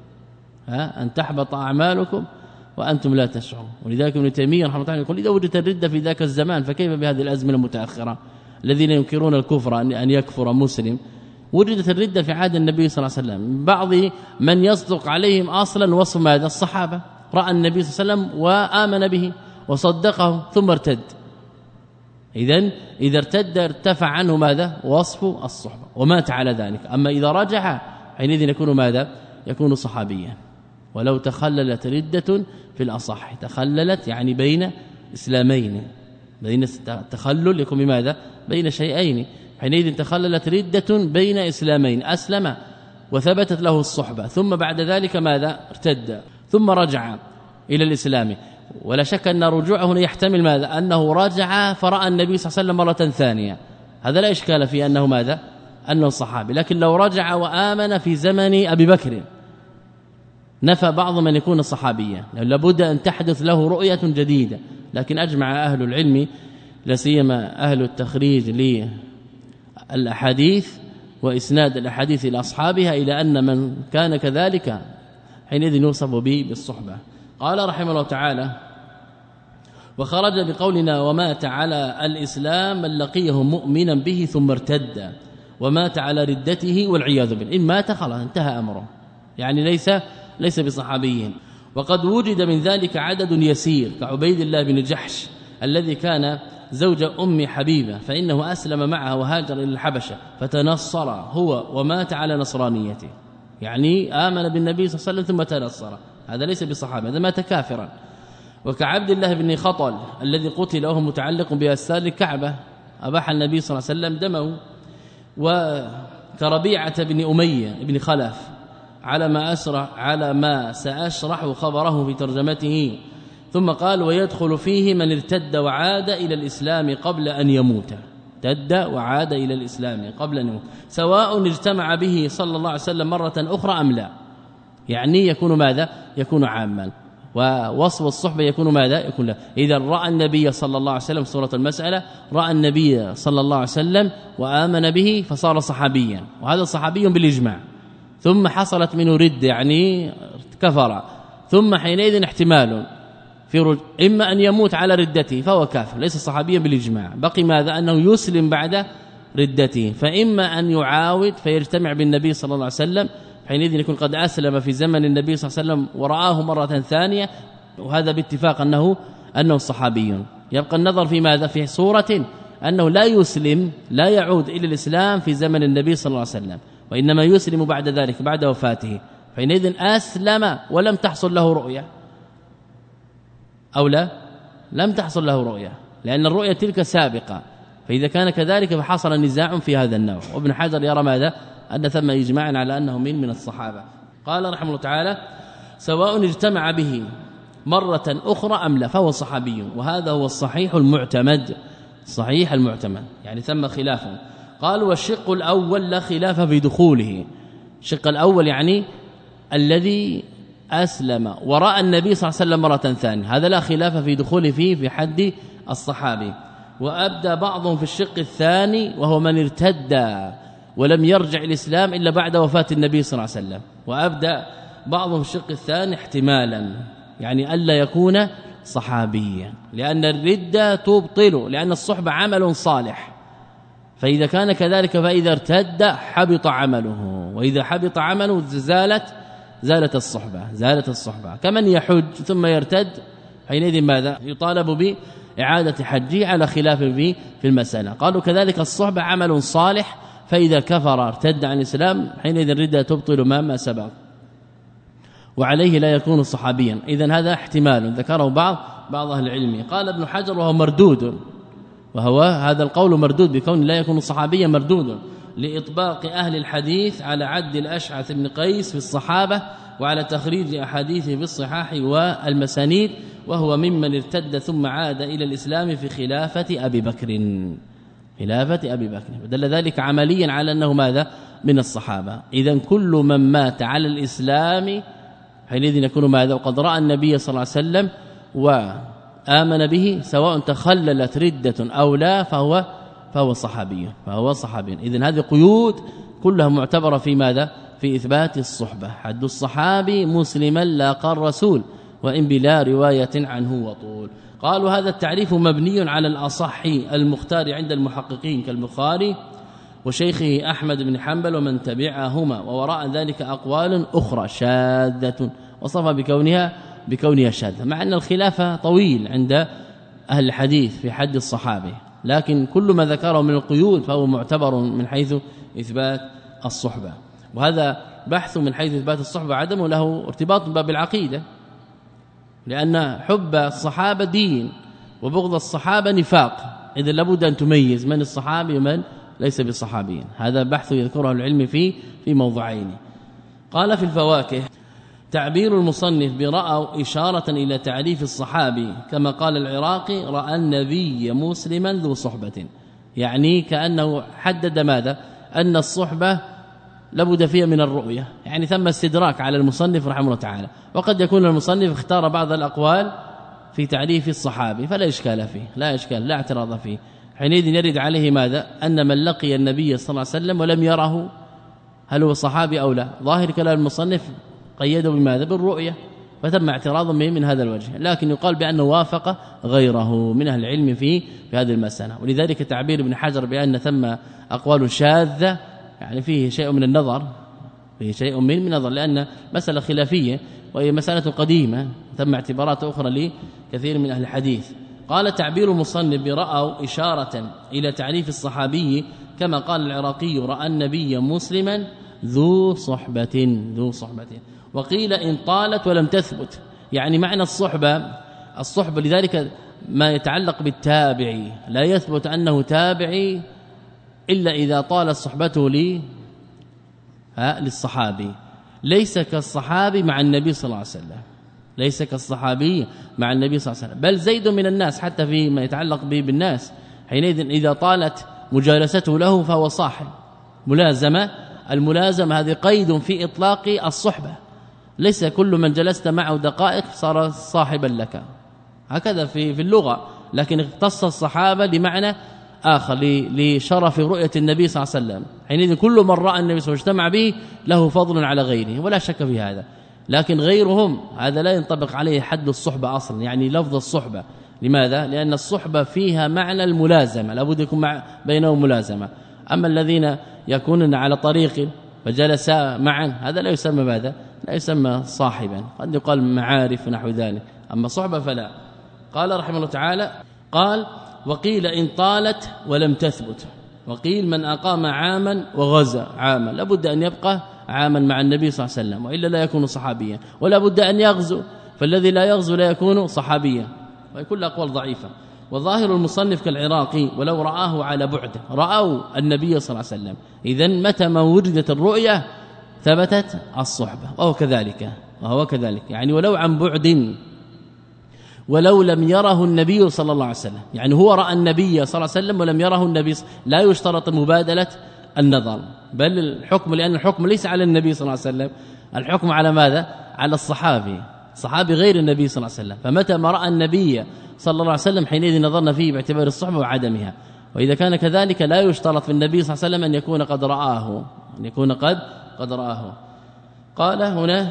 B: ها أن تحبط أعمالكم وأنتم لا تشعرون. ولذلك ابن تيمية رحمه الله تعالى يقول إذا وجدت الردة في ذاك الزمان فكيف بهذه الأزمنة المتأخرة الذين ينكرون الكفر أن يكفر مسلم؟ وجدت الردة في عهد النبي صلى الله عليه وسلم، بعض من يصدق عليهم أصلا وصف ماذا الصحابة، رأى النبي صلى الله عليه وسلم وآمن به وصدقه ثم ارتد، إذن إذا ارتد ارتفع عنه ماذا وصف الصحبة ومات على ذلك. أما إذا رجع حينئذ يكون ماذا يكون صحابيا. ولو تخللت ردة في الأصح، تخللت يعني بين إسلامين، بين التخلل يكون بماذا؟ بين شيئين، حينئذ تخللت ردة بين إسلامين، أسلم وثبتت له الصحبة ثم بعد ذلك ماذا؟ ارتد ثم رجع إلى الإسلام، ولا شك أن رجوعه هنا يحتمل ماذا؟ أنه رجع فرأى النبي صلى الله عليه وسلم مرة ثانية، هذا لا إشكال فيه أنه ماذا؟ أنه صحابي. لكن لو رجع وآمن في زمن أبي بكر نفى بعض من يكون صحابيا، لابد أن تحدث له رؤية جديدة. لكن أجمع أهل العلم لا سيما أهل التخريج للأحاديث وإسناد الأحاديث إلى أصحابها إلى أن من كان كذلك حينئذ يوصف به بالصحبة. قال رحمه الله تعالى: وخرج بقولنا ومات على الإسلام من لقيه مؤمنا به ثم ارتد ومات على ردته والعياذ بالله، إن مات خلاص انتهى أمره، يعني ليس ليس بصحابي. وقد وجد من ذلك عدد يسير كعبيد الله بن جحش الذي كان زوج أم حبيبة، فإنه أسلم معها وهاجر إلى الحبشة فتنصر هو ومات على نصرانيته، يعني آمن بالنبي صلى الله عليه وسلم ثم تنصر، هذا ليس بصحابة، هذا مات كافرا. وكعبد الله بن خطل الذي قتل وهو متعلق بأستار الكعبة، أباح النبي صلى الله عليه وسلم دمه. وكربيعة بن أمية بن خلف على ما أسرح على ما سأشرح خبره في ترجمته، ثم قال: ويدخل فيه من ارتد وعاد إلى الإسلام قبل أن يموت، ارتد وعاد إلى الإسلام قبل أن يموت، سواء اجتمع به صلى الله عليه وسلم مرة أخرى أم لا، يعني يكون ماذا؟ يكون عاما. ووصف الصحبة يكون ماذا؟ يكون لا. إذا رأى النبي صلى الله عليه وسلم سورة المسألة، رأى النبي صلى الله عليه وسلم وآمن به فصار صحابيا، وهذا صحابي بالإجماع، ثم حصلت منه رد يعني كفر، ثم حينئذ احتمال في رج... إما أن يموت على ردته فهو كافر ليس صحابيا بالإجماع، بقي ماذا؟ أنه يسلم بعد ردته، فإما أن يعاود فيجتمع بالنبي صلى الله عليه وسلم، حينئذ يكون قد أسلم في زمن النبي صلى الله عليه وسلم ورآه مرة ثانية، وهذا باتفاق أنه أنه صحابي. يبقى النظر في ماذا؟ في صورة أنه لا يسلم لا يعود إلى الإسلام في زمن النبي صلى الله عليه وسلم، وإنما يسلم بعد ذلك بعد وفاته، حينئذ أسلم ولم تحصل له رؤية أو لا لم تحصل له رؤية، لأن الرؤية تلك سابقة، فإذا كان كذلك فحصل نزاع في هذا النوع. وابن حجر يرى ماذا؟ أن ثم إجماع على أنه من من الصحابة. قال رحمه الله تعالى: سواء اجتمع به مرة أخرى أم لا فهو صحابي، وهذا هو الصحيح المعتمد، صحيح المعتمد، يعني ثم خلاف. قال: والشق الأول لا خلاف في دخوله، الشق الأول يعني الذي أسلم وراء النبي صلى الله عليه وسلم مرة ثانية، هذا لا خلاف في دخوله فيه في حد الصحابي. وأبدى بعضهم في الشق الثاني وهو من ارتد ولم يرجع الإسلام إلا بعد وفاة النبي صلى الله عليه وسلم، وأبدى بعضهم في الشق الثاني احتمالا يعني ألا يكون صحابيا، لأن الردة تبطل، لأن الصحبة عمل صالح، فإذا كان كذلك فإذا ارتد حبط عمله، وإذا حبط عمله زالت زالت الصحبة زالت الصحبة كمن يحج ثم يرتد، حينئذ ماذا؟ يطالب بإعادة حجه على خلاف في في المسألة. قالوا كذلك الصحبة عمل صالح، فإذا كفر ارتد عن الإسلام حينئذ الردة تبطل ما ما سبق، وعليه لا يكون صحابيا. إذن هذا احتمال ذكره بعض بعض أهل العلم. قال ابن حجر: وهو مردود، وهو هذا القول مردود بكون لا يكون صحابيا، مردود لإطباق أهل الحديث على عد الأشعث بن قيس في الصحابة وعلى تخريج أحاديثه في الصحاح والمسانيد، وهو ممن ارتد ثم عاد إلى الإسلام في خلافة أبي بكر خلافة أبي بكر، ودل ذلك عمليا على أنه ماذا؟ من الصحابة. إذن كل من مات على الإسلام حينئذ يكون ماذا؟ وقد رأى النبي صلى الله عليه وسلم وآمن به، سواء تخللت ردة أو لا فهو فهو صحابي فهو صحابي. إذن هذه قيود كلها معتبرة في ماذا؟ في إثبات الصحبة. حد الصحابي مسلما لاقى الرسول وإن بلا رواية عنه وطول. قالوا هذا التعريف مبني على الأصح المختار عند المحققين كالبخاري وشيخه أحمد بن حنبل ومن تبعهما، ووراء ذلك أقوال أخرى شاذة وصف بكونها بكونها شاذة، مع أن الخلاف طويل عند أهل الحديث في حد الصحابي، لكن كل ما ذكره من القيود فهو معتبر من حيث إثبات الصحبة. وهذا بحث من حيث إثبات الصحبة عدمه له ارتباط بباب العقيدة، لأن حب الصحابة دين وبغض الصحابة نفاق، إذا لابد أن تميز من الصحابي ومن ليس بالصحابيين. هذا بحث يذكره العلم فيه في موضوعين. قال في الفواكه: تعبير المصنف برأوا إشارة إلى تعريف الصحابي كما قال العراقي: رأى النبي مسلما ذو صحبة، يعني كأنه حدد ماذا؟ أن الصحبة لابد فيها من الرؤية، يعني ثم استدراك على المصنف رحمه الله تعالى. وقد يكون المصنف اختار بعض الأقوال في تعريف الصحابي فلا إشكال فيه، لا إشكال لا اعتراض فيه. حينئذ يرد عليه ماذا؟ أن من لقي النبي صلى الله عليه وسلم ولم يره هل هو صحابي أو لا؟ ظاهر كلام المصنف قيده بماذا؟ بالرؤية، فتم اعتراض به من هذا الوجه، لكن يقال بأنه وافق غيره من أهل العلم في في هذه المسألة. ولذلك تعبير ابن حجر بأن ثم أقوال شاذة يعني فيه شيء من النظر، فيه شيء من من النظر، لأن مسألة خلافية وهي مسألة قديمة، ثم اعتبارات أخرى لكثير من أهل الحديث. قال: تعبير المصنف برأوا إشارة إلى تعريف الصحابي كما قال العراقي: رأى النبي مسلما ذو صحبة ذو صحبة. وقيل إن طالت ولم تثبت، يعني معنى الصحبة الصحبة لذلك ما يتعلق بالتابعي لا يثبت أنه تابعي إلا إذا طالت صحبته لي ها للصحابي، ليس كالصحابي مع النبي صلى الله عليه وسلم، ليس كالصحابي مع النبي صلى الله عليه وسلم، بل زيد من الناس حتى فيما يتعلق به بالناس. حينئذ إذا طالت مجالسته له فهو صاحب ملازمة. الملازمة هذه قيد في إطلاق الصحبة، ليس كل من جلست معه دقائق صار صاحبا لك، هكذا في في اللغة، لكن اختص الصحابة لمعنى آخر لشرف رؤية النبي صلى الله عليه وسلم. حينئذ كل من رأى النبي صلى الله عليه وسلم واجتمع به له فضل على غيره ولا شك في هذا، لكن غيرهم هذا لا ينطبق عليه حد الصحبة أصلا، يعني لفظ الصحبة. لماذا؟ لأن الصحبة فيها معنى الملازمة، لابد يكون مع بينهم ملازمة. أما الذين يكونون على طريق فجلسا معا هذا لا يسمى ماذا؟ لا يسمى صاحبا، قد يقال معارف ونحو ذلك، أما صحبة فلا. قال رحمه الله تعالى: قال: وقيل إن طالت ولم تثبت، وقيل من أقام عاما وغزا عاما، لابد أن يبقى عاما مع النبي صلى الله عليه وسلم وإلا لا يكون صحابيا، ولا بد أن يغزو، فالذي لا يغزو لا يكون صحابيا، وكل أقوال ضعيفة. وظاهر المصنف كالعراقي: ولو رآه على بعده، رأوا النبي صلى الله عليه وسلم، إذن متى ما وجدت الرؤية ثبتت الصحبة، وهو كذلك وهو كذلك يعني ولو عن بعد، ولو لم يره النبي صلى الله عليه وسلم، يعني هو رأى النبي صلى الله عليه وسلم ولم يره النبي، لا يشترط مبادلة النظر، بل الحكم، لأن الحكم ليس على النبي صلى الله عليه وسلم، الحكم على ماذا؟ على الصحابي، صحابي غير النبي صلى الله عليه وسلم. فمتى ما رأى النبي صلى الله عليه وسلم حينئذ نظرنا فيه باعتبار الصحبة وعدمها. وإذا كان كذلك لا يشترط في النبي صلى الله عليه وسلم أن يكون قد رآه، أن يكون قد قد رآه. قال هنا: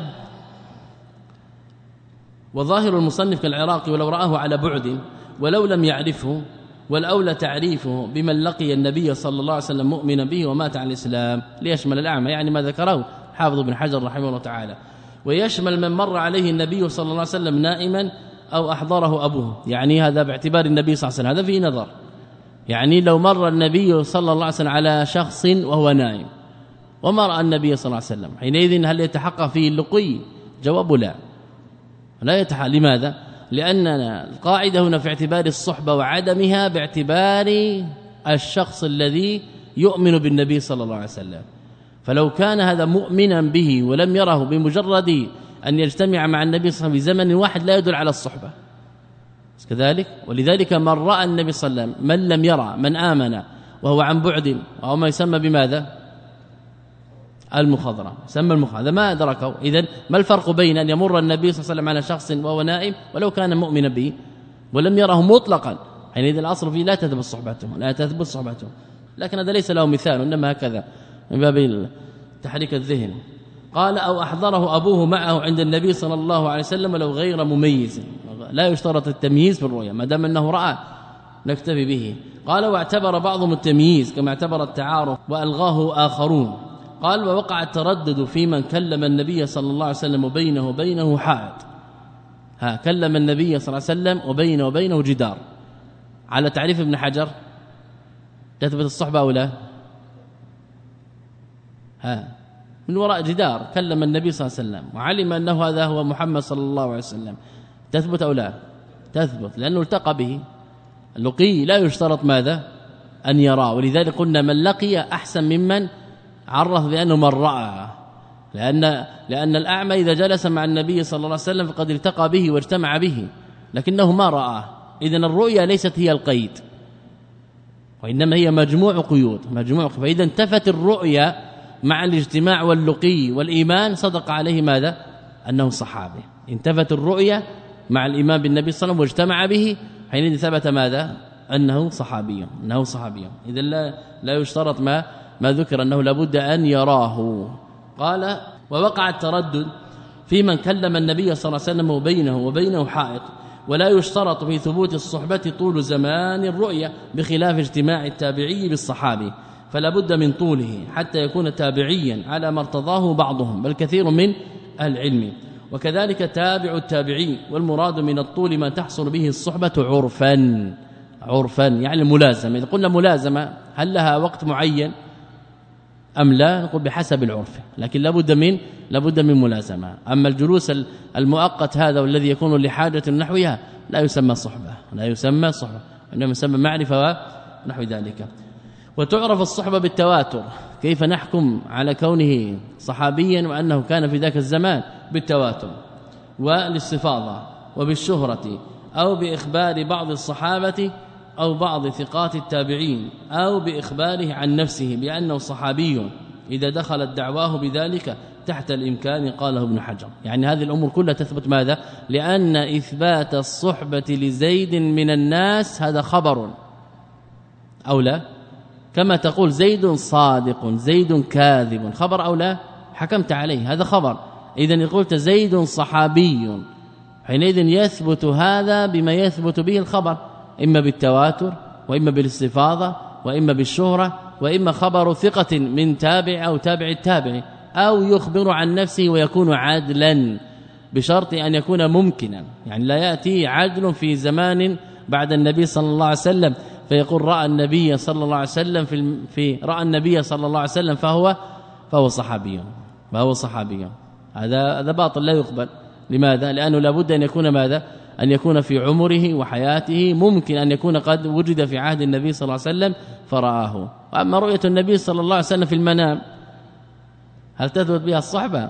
B: وظاهر المصنف كالعراقي: ولو رآه على بعد ولو لم يعرفه، والأولى تعريفه بمن لقي النبي صلى الله عليه وسلم مؤمنا به ومات على الإسلام، ليشمل الأعمى، يعني ما ذكره حافظ بن حجر رحمه الله تعالى، ويشمل من مر عليه النبي صلى الله عليه وسلم نائما أو أحضره أبوه، يعني هذا باعتبار النبي صلى الله عليه وسلم، هذا فيه نظر، يعني لو مر النبي صلى الله عليه وسلم على شخص وهو نائم وما رأى النبي صلى الله عليه وسلم، حينئذ هل يتحقق فيه اللقي؟ جواب لا، لا يتحقق. لماذا؟ لأننا القاعدة هنا في اعتبار الصحبة وعدمها باعتبار الشخص الذي يؤمن بالنبي صلى الله عليه وسلم، فلو كان هذا مؤمنا به ولم يره بمجرد أن يجتمع مع النبي صلى الله عليه وسلم في زمن واحد لا يدل على الصحبة كذلك. ولذلك من رأى النبي صلى الله عليه وسلم، من لم يرى، من آمن وهو عن بعد، وهو ما يسمى بماذا؟ المخضرة، يسمى المخضرة، هذا ما أدركه. إذن ما الفرق بين أن يمر النبي صلى الله عليه وسلم على شخص وهو نائم ولو كان مؤمنا به ولم يره مطلقا، حينئذ الأصل فيه لا تثبت صحبته، لا تثبت صحبته، لكن هذا ليس له مثال، إنما هكذا من باب تحريك الذهن. قال: أو أحضره أبوه معه عند النبي صلى الله عليه وسلم ولو غير مميز، لا يشترط التمييز في الرؤيا ما دام أنه رأى نكتفي به. قال: واعتبر بعضهم التمييز كما اعتبر التعارف وألغاه آخرون. قال: ووقع التردد في من كلم النبي صلى الله عليه وسلم وبينه وبينه حائط، ها كلم النبي صلى الله عليه وسلم وبينه وبينه جدار، على تعريف ابن حجر تثبت الصحبة أو لا؟ ها من وراء جدار كلم النبي صلى الله عليه وسلم وعلم أنه هذا هو محمد صلى الله عليه وسلم، تثبت أو لا؟ تثبت، لأنه التقى به. اللقي لا يشترط ماذا؟ أن يراه، ولذلك قلنا من لقي أحسن ممن عرف بأنه من رأى، لأن لأن الأعمى إذا جلس مع النبي صلى الله عليه وسلم فقد التقى به واجتمع به لكنه ما رآه. إذن الرؤيا ليست هي القيد، وإنما هي مجموع قيود، مجموع. فإذا انتفت الرؤيا مع الاجتماع واللقي والإيمان صدق عليه ماذا؟ أنه صحابي. انتفت الرؤيا مع الإيمان بالنبي صلى الله عليه وسلم واجتمع به، حينئذ ثبت ماذا؟ أنه صحابي، أنه صحابي. إذن لا لا يشترط ما ما ذكر أنه لابد أن يراه. قال: ووقع التردد في من كلم النبي صلى الله عليه وسلم وبينه وبينه حائط، ولا يشترط في ثبوت الصحبة طول زمان الرؤيا بخلاف اجتماع التابعي بالصحابي، فلا بد من طوله حتى يكون تابعيا على ما ارتضاه بعضهم بل كثير من العلم، وكذلك تابع التابعي. والمراد من الطول ما تحصل به الصحبة عرفا، عرفا يعني الملازمة. إذا قلنا ملازمة هل لها وقت معين أم لا؟ نقول بحسب العرف، لكن لابد من لابد من ملازمة. أما الجلوس المؤقت هذا والذي يكون لحاجة نحوها لا يسمى صحبة، لا يسمى صحبة، إنما يسمى معرفة ونحو ذلك. وتعرف الصحبة بالتواتر. كيف نحكم على كونه صحابيا وأنه كان في ذاك الزمان؟ بالتواتر والاستفاضة وبالشهرة، أو بإخبار بعض الصحابة أو بعض ثقات التابعين، أو بإخباره عن نفسه بأنه صحابي إذا دخلت دعواه بذلك تحت الإمكان، قاله ابن حجر. يعني هذه الأمور كلها تثبت ماذا؟ لأن إثبات الصحبة لزيد من الناس هذا خبر أو لا؟ كما تقول زيد صادق، زيد كاذب، خبر أو لا؟ حكمت عليه، هذا خبر. إذن قلت زيد صحابي، حينئذ يثبت هذا بما يثبت به الخبر، إما بالتواتر وإما بالاستفاضة وإما بالشهرة وإما خبر ثقة من تابع أو تابع التابع، أو يخبر عن نفسه ويكون عادلا بشرط أن يكون ممكنا. يعني لا يأتي عدل في زمان بعد النبي صلى الله عليه وسلم فيقول رأى النبي صلى الله عليه وسلم في في رأى النبي صلى الله عليه وسلم فهو فهو صحابي، فهو صحابي. هذا هذا باطل لا يقبل. لماذا؟ لأنه لابد أن يكون ماذا؟ أن يكون في عمره وحياته، ممكن أن يكون قد وجد في عهد النبي صلى الله عليه وسلم فرآه. وأما رؤية النبي صلى الله عليه وسلم في المنام هل تثبت بها الصحبة؟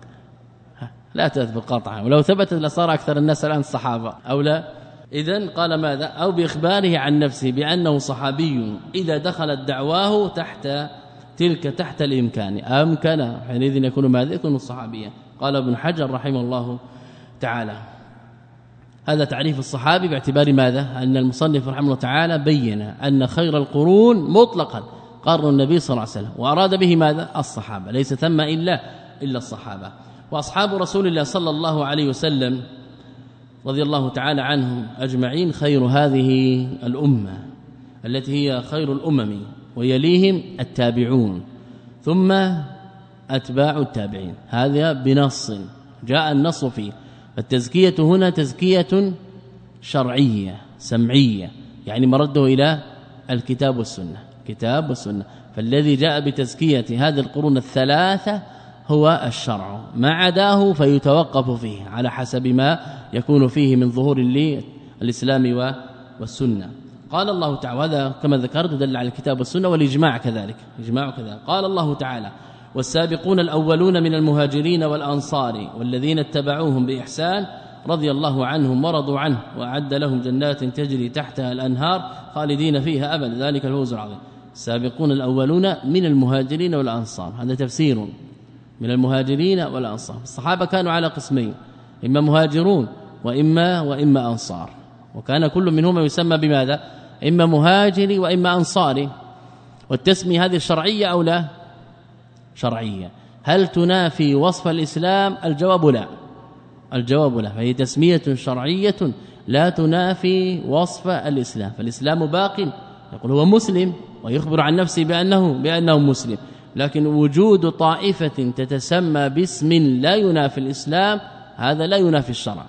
B: لا تثبت قطعا، ولو ثبتت لصار أكثر الناس الآن الصحابة أو لا. إذن قال ماذا؟ أو بإخباره عن نفسه بأنه صحابي إذا دخلت دعواه تحت تلك تحت الإمكان، أمكن حينئذ يكون ماذا؟ يكون الصحابية. قال ابن حجر رحمه الله تعالى: هذا تعريف الصحابي باعتبار ماذا؟ أن المصنف رحمه الله تعالى بين أن خير القرون مطلقا قرن النبي صلى الله عليه وسلم، وأراد به ماذا؟ الصحابة، ليس ثم إلا إلا الصحابة. وأصحاب رسول الله صلى الله عليه وسلم رضي الله تعالى عنهم أجمعين خير هذه الأمة التي هي خير الأمم، ويليهم التابعون ثم أتباع التابعين. هذا بنص جاء النص فيه. التزكية هنا تزكية شرعية سمعية، يعني مرده إلى الكتاب والسنة، كتاب والسنة. فالذي جاء بتزكية هذه القرون الثلاثة هو الشرع، ما عداه فيتوقف فيه على حسب ما يكون فيه من ظهور للإسلام والسنة. قال الله تعالى، هذا كما ذكرت دل على الكتاب والسنة والإجماع كذلك، إجماع كذلك. قال الله تعالى: والسابقون الأولون من المهاجرين والأنصار والذين اتبعوهم بإحسان رضي الله عنهم ورضوا عنه وأعد لهم جنات تجري تحتها الأنهار خالدين فيها أبدا ذلك الفوز العظيم. السابقون الأولون من المهاجرين والأنصار، هذا تفسير من المهاجرين والأنصار. الصحابة كانوا على قسمين، إما مهاجرون وإما وإما أنصار، وكان كل منهما يسمى بماذا؟ إما مهاجري وإما أنصاري. والتسمية هذه الشرعية أو لا؟ شرعية. هل تنافي وصف الإسلام؟ الجواب لا، الجواب لا. فهي تسمية شرعية لا تنافي وصف الإسلام، فالإسلام باق، يقول هو مسلم ويخبر عن نفسه بأنه بأنه مسلم، لكن وجود طائفة تتسمى باسم لا ينافي الإسلام هذا لا ينافي الشرع،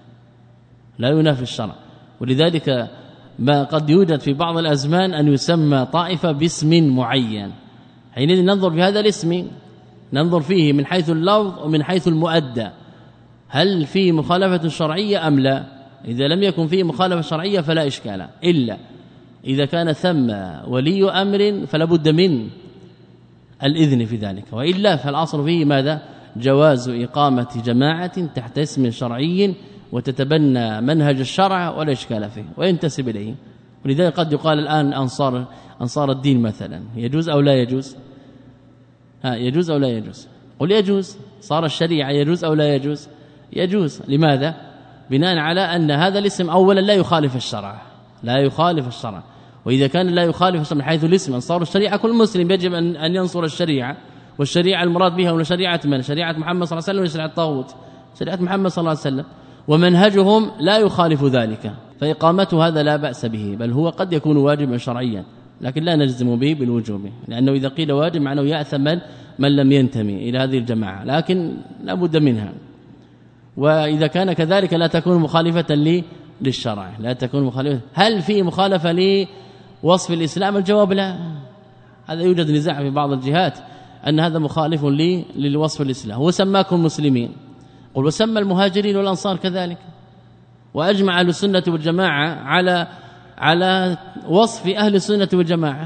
B: لا ينافي الشرع. ولذلك ما قد يوجد في بعض الأزمان أن يسمى طائفة باسم معين، حينئذ ننظر بهذا الاسم ننظر فيه من حيث اللفظ ومن حيث المؤدى، هل فيه مخالفة شرعية أم لا؟ إذا لم يكن فيه مخالفة شرعية فلا إشكال، إلا إذا كان ثم ولي أمر فلا بد من الإذن في ذلك، وإلا فالأصل فيه ماذا؟ جواز إقامة جماعة تحت اسم شرعي وتتبنى منهج الشرع ولا إشكال فيه وينتسب إليه. ولذلك قد يقال الآن أنصار أنصار الدين مثلا، يجوز أو لا يجوز؟ ها يجوز أو لا يجوز؟ قل يجوز. صار الشريعة يجوز أو لا يجوز؟ يجوز. لماذا؟ بناء على أن هذا الاسم أولا لا يخالف الشرع، لا يخالف الشرع، وإذا كان لا يخالف الشرع من حيث الاسم أنصار الشريعة، كل مسلم يجب أن أن ينصر الشريعة، والشريعة المراد بها ولا شريعة من؟ شريعة محمد صلى الله عليه وسلم وشريعة الطاغوت؟ شريعة محمد صلى الله عليه وسلم، ومنهجهم لا يخالف ذلك، فإقامته هذا لا بأس به، بل هو قد يكون واجبا شرعيا لكن لا نجزم به بالوجوب، لأنه إذا قيل واجب معناه يأثم من, من لم ينتمي إلى هذه الجماعة، لكن لا بد منها. وإذا كان كذلك لا تكون مخالفة لي للشرع، لا تكون مخالفة. هل في مخالفة لوصف الإسلام؟ الجواب لا. هذا يوجد نزاع في بعض الجهات أن هذا مخالف لي للوصف الإسلام. هو سماكم مسلمين، قل وسمى المهاجرين والأنصار كذلك، وأجمع أهل السنة والجماعة على على وصف أهل السنة والجماعة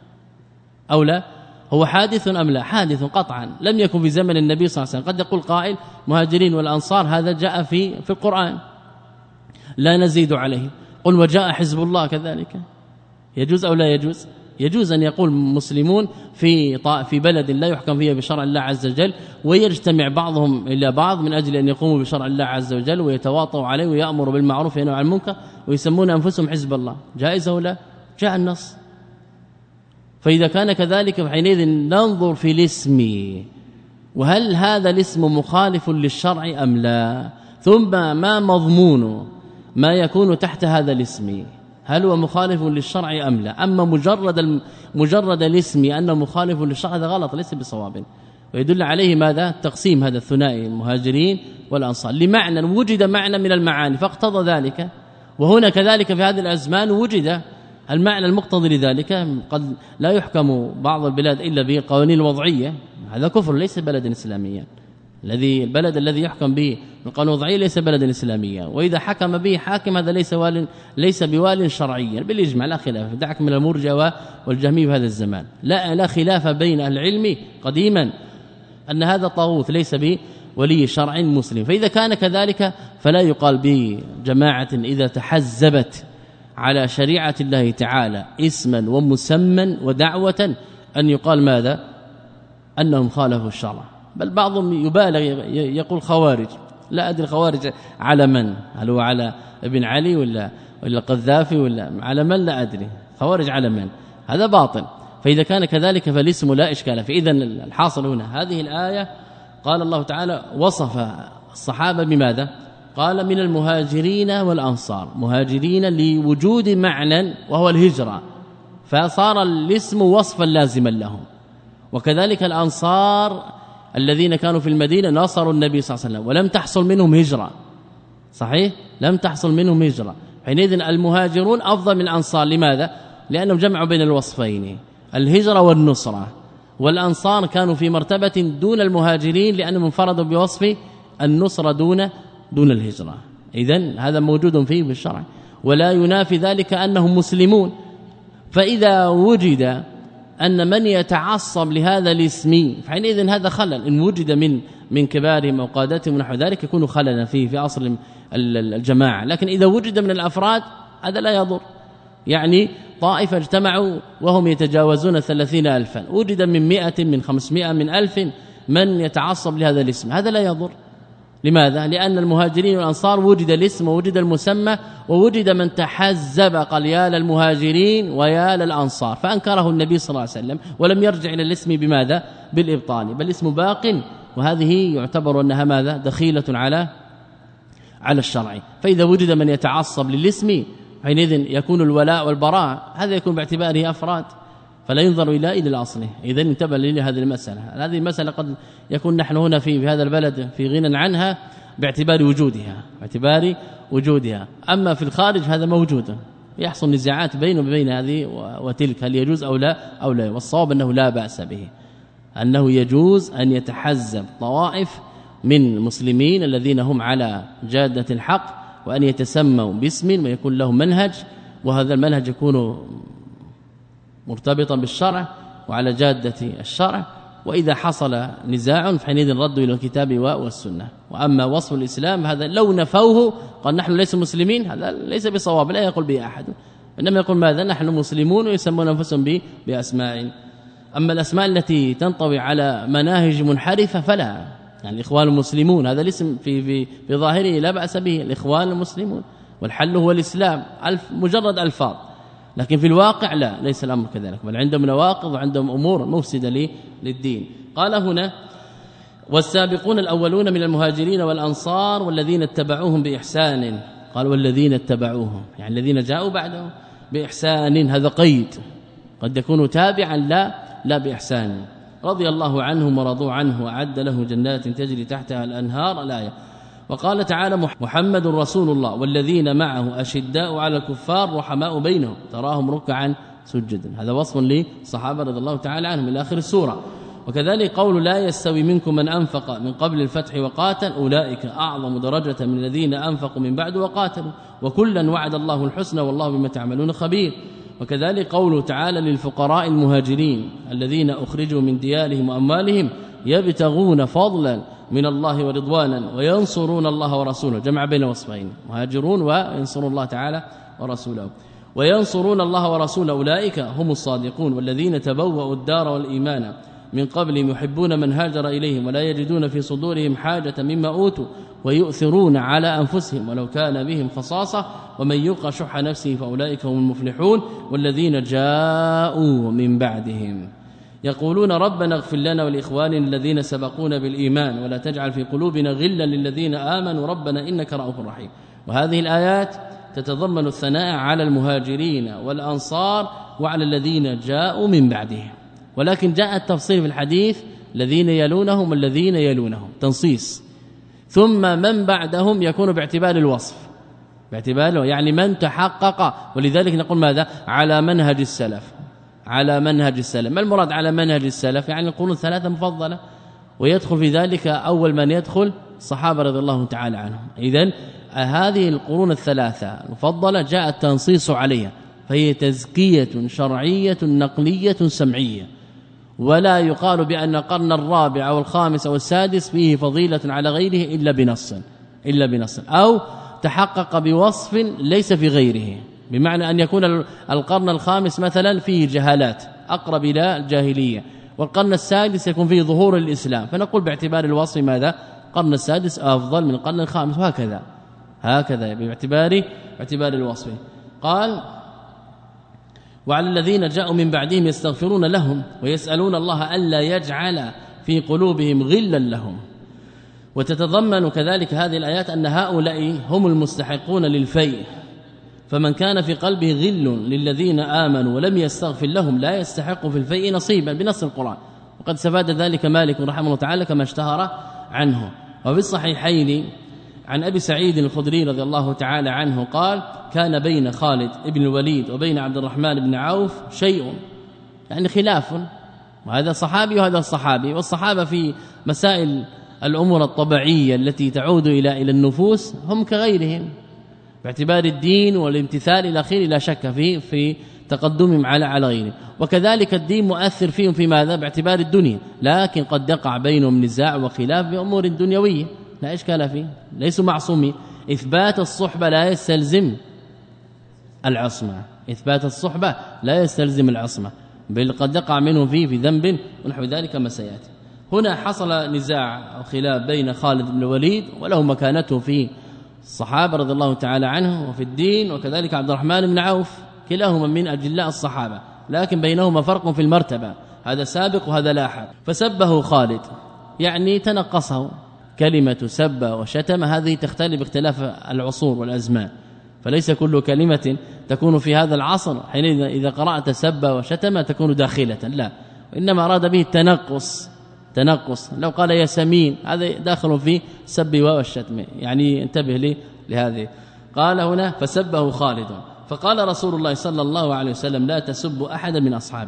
B: أو لا؟ هو حادث أم لا؟ حادث قطعا، لم يكن في زمن النبي صلى الله عليه وسلم. قد يقول قائل مهاجرين والأنصار هذا جاء في في القرآن لا نزيد عليه. قل وجاء حزب الله كذلك، يجوز أو لا يجوز؟ يجوز أن يقول مسلمون في في بلد لا يحكم فيه بشرع الله عز وجل ويجتمع بعضهم إلى بعض من أجل أن يقوموا بشرع الله عز وجل ويتواطوا عليه ويأمروا بالمعروف وينهوا عن المنكر ويسمون أنفسهم حزب الله، جائز أو لا؟ جاء النص. فإذا كان كذلك فحينئذ ننظر في الاسم، وهل هذا الاسم مخالف للشرع أم لا؟ ثم ما مضمون ما يكون تحت هذا الاسم، هل هو مخالف للشرع أم لا؟ أما مجرد مجرد الاسم أنه مخالف للشرع هذا غلط ليس بصواب، ويدل عليه ماذا؟ تقسيم هذا الثنائي المهاجرين والأنصار لمعنى وجد معنى من المعاني فاقتضى ذلك، وهنا كذلك في هذه الأزمان وجد المعنى المقتضي لذلك. قد لا يحكم بعض البلاد إلا بالقوانين الوضعية، هذا كفر ليس بلدا إسلاميا، الذي البلد الذي يحكم به القانون الوضعي ليس بلدا إسلاميا، وإذا حكم به حاكم هذا ليس وال ليس بوال شرعيا بالإجماع، لا خلاف. دعك من المرجئة والجهمية في هذا الزمان، لا لا خلاف بين أهل العلم قديما أن هذا طاغوت ليس بولي شرع مسلم. فإذا كان كذلك فلا يقال بجماعة إذا تحزبت على شريعة الله تعالى اسما ومسمى ودعوة أن يقال ماذا؟ أنهم خالفوا الشرع، بل بعضهم يبالغ يقول خوارج. لا أدري خوارج على من، هل هو على ابن علي ولا ولا القذافي ولا على من؟ لا أدري. خوارج على من؟ هذا باطل. فإذا كان كذلك فالاسم لا إشكال فيه. إذن الحاصل هنا هذه الآية قال الله تعالى وصف الصحابة بماذا؟ قال من المهاجرين والأنصار، مهاجرين لوجود معنى وهو الهجرة، فصار الاسم وصفا لازما لهم. وكذلك الأنصار الذين كانوا في المدينة ناصروا النبي صلى الله عليه وسلم ولم تحصل منهم هجرة، صحيح؟ لم تحصل منهم هجرة. حينئذ المهاجرون أفضل من الأنصار. لماذا؟ لأنهم جمعوا بين الوصفين الهجرة والنصرة، والأنصار كانوا في مرتبة دون المهاجرين لأنهم انفردوا بوصف النصرة دون دون الهجرة. إذن هذا موجود فيه بالشرع، ولا ينافي ذلك أنهم مسلمون. فإذا وجد أن من يتعصب لهذا الاسم فحينئذ هذا خلل، إن وجد من من كبارهم أو قادتهم ونحو ذلك يكون خللا فيه في أصل الجماعة. لكن إذا وجد من الأفراد هذا لا يضر، يعني طائفة اجتمعوا وهم يتجاوزون ثلاثين ألفا، وجد من مئة من خمسمائة من ألف من يتعصب لهذا الاسم، هذا لا يضر. لماذا؟ لأن المهاجرين والأنصار وجد الاسم ووجد المسمى ووجد من تحزب قال يا للمهاجرين ويا للأنصار، فأنكره النبي صلى الله عليه وسلم ولم يرجع إلى الاسم بماذا؟ بالإبطال، بل اسم باق، وهذه يعتبر أنها ماذا؟ دخيلة على على الشرع. فإذا وجد من يتعصب للاسم حينئذ يكون الولاء والبراء، هذا يكون باعتباره أفراد فلا ينظر إلى إلى الأصل. إذن انتبه لهذه المسألة. هذه المسألة قد يكون نحن هنا في هذا البلد في غنى عنها باعتبار وجودها باعتبار وجودها أما في الخارج هذا موجود، يحصل نزاعات بين وبين هذه وتلك، هل يجوز أو لا أو لا، والصواب أنه لا بأس به. أنه يجوز أن يتحزب طوائف من المسلمين الذين هم على جادة الحق وأن يتسموا باسم ويكون لهم منهج، وهذا المنهج يكون مرتبطا بالشرع وعلى جادة الشرع، وإذا حصل نزاع فحينئذ الرد إلى الكتاب والسنة. وأما وصف الإسلام هذا لو نفوه قال نحن ليس مسلمين، هذا ليس بصواب، لا يقول به أحد، إنما يقول ماذا نحن مسلمون ويسمون أنفسهم بأسماء. أما الأسماء التي تنطوي على مناهج منحرفة فلا، يعني الإخوان المسلمون هذا الاسم في في في ظاهره لا بأس به، الإخوان المسلمون والحل هو الإسلام، ألف مجرد ألفاظ، لكن في الواقع لا، ليس الأمر كذلك، بل عندهم نواقض وعندهم أمور مفسدة للدين. قال هنا والسابقون الأولون من المهاجرين والأنصار والذين اتبعوهم بإحسان، قال والذين اتبعوهم يعني الذين جاءوا بعدهم بإحسان، هذا قيد، قد يكون تابعا لا لا بإحسان، رضي الله عنهم ورضوا عنه وأعد له جنات تجري تحتها الأنهار الآية. وقال تعالى محمد رسول الله والذين معه أشداء على الكفار رحماء بينهم تراهم ركعا سجدا، هذا وصف للصحابة رضي الله تعالى عنهم إلى آخر السورة. وكذلك قول لا يستوي منكم من أنفق من قبل الفتح وقاتل أولئك أعظم درجة من الذين أنفقوا من بعد وقاتلوا وكلا وعد الله الحسنى والله بما تعملون خبير. وكذلك قوله تعالى للفقراء المهاجرين الذين أخرجوا من ديارهم وأموالهم يبتغون فضلا من الله ورضوانا وينصرون الله ورسوله، جمع بين وصفين، مهاجرون وينصرون الله تعالى ورسوله، وينصرون الله ورسوله أولئك هم الصادقون والذين تبوأوا الدار والإيمان من قبلهم يحبون من هاجر إليهم ولا يجدون في صدورهم حاجة مما أوتوا ويؤثرون على أنفسهم ولو كان بهم خصاصة ومن يوق شح نفسه فأولئك هم المفلحون. والذين جاءوا من بعدهم يقولون ربنا اغفر لنا ولإخواننا الذين سبقونا بالإيمان ولا تجعل في قلوبنا غلا للذين آمنوا ربنا إنك رؤوف رحيم. وهذه الآيات تتضمن الثناء على المهاجرين والأنصار وعلى الذين جاءوا من بعدهم، ولكن جاء التفصيل في الحديث الذين يلونهم والذين يلونهم تنصيص، ثم من بعدهم يكون باعتبار الوصف، باعتباره يعني من تحقق، ولذلك نقول ماذا على منهج السلف، على منهج السلف. ما المراد على منهج السلف؟ يعني القرون الثلاثة مفضلة، ويدخل في ذلك أول من يدخل الصحابة رضي الله تعالى عنهم. إذن هذه القرون الثلاثة المفضلة جاء التنصيص عليها، فهي تزكية شرعية نقلية سمعية، ولا يقال بأن القرن الرابع أو الخامس أو السادس فيه فضيلة على غيره إلا بنص إلا بنص أو تحقق بوصف ليس في غيره، بمعنى أن يكون القرن الخامس مثلا فيه جهالات أقرب إلى الجاهلية، والقرن السادس يكون فيه ظهور الإسلام، فنقول باعتبار الوصف ماذا القرن السادس أفضل من القرن الخامس، وهكذا هكذا باعتبار باعتبار الوصف. قال وعلى الذين جاءوا من بعدهم يستغفرون لهم ويسألون الله ألا يجعل في قلوبهم غلا لهم. وتتضمن كذلك هذه الآيات أن هؤلاء هم المستحقون للفيء، فمن كان في قلبه غل للذين آمنوا ولم يستغفر لهم لا يستحق في الفيء نصيبا بنص القرآن، وقد استفاد ذلك مالك رحمه الله تعالى كما اشتهر عنه. وفي الصحيحين عن أبي سعيد الخدري رضي الله تعالى عنه قال كان بين خالد بن الوليد وبين عبد الرحمن بن عوف شيء، يعني خلاف، وهذا صحابي وهذا الصحابي، والصحابة في مسائل الأمور الطبيعية التي تعود إلى إلى النفوس هم كغيرهم باعتبار الدين والامتثال إلى آخره، لا شك في في تقدمهم على على غيره. وكذلك الدين مؤثر فيهم في ماذا باعتبار الدنيا، لكن قد يقع بينهم نزاع وخلاف بأمور دنيوية لا إشكال فيه، ليسوا معصومين. إثبات الصحبة لا يستلزم العصمة، إثبات الصحبة لا يستلزم العصمة، بل قد يقع منه فيه في ذنب ونحو ذلك ما سيأتي. هنا حصل نزاع أو خلاف بين خالد بن الوليد وله مكانته في الصحابة رضي الله تعالى عنه وفي الدين، وكذلك عبد الرحمن بن عوف كلاهما من أجلاء الصحابة، لكن بينهما فرق في المرتبة، هذا سابق وهذا لاحق. فسبه خالد يعني تنقصه، كلمة سب وشتم هذه تختلف باختلاف العصور والأزمان، فليس كل كلمة تكون في هذا العصر حينئذ إذا قرأت سب وشتم تكون داخلة، لا، وإنما أراد به التنقص، تنقص. لو قال يا سمين هذا داخل في سب والشتم، يعني انتبه لي لهذه. قال هنا فسبه خالد، فقال رسول الله صلى الله عليه وسلم لا تسبوا أحدا من أصحابه،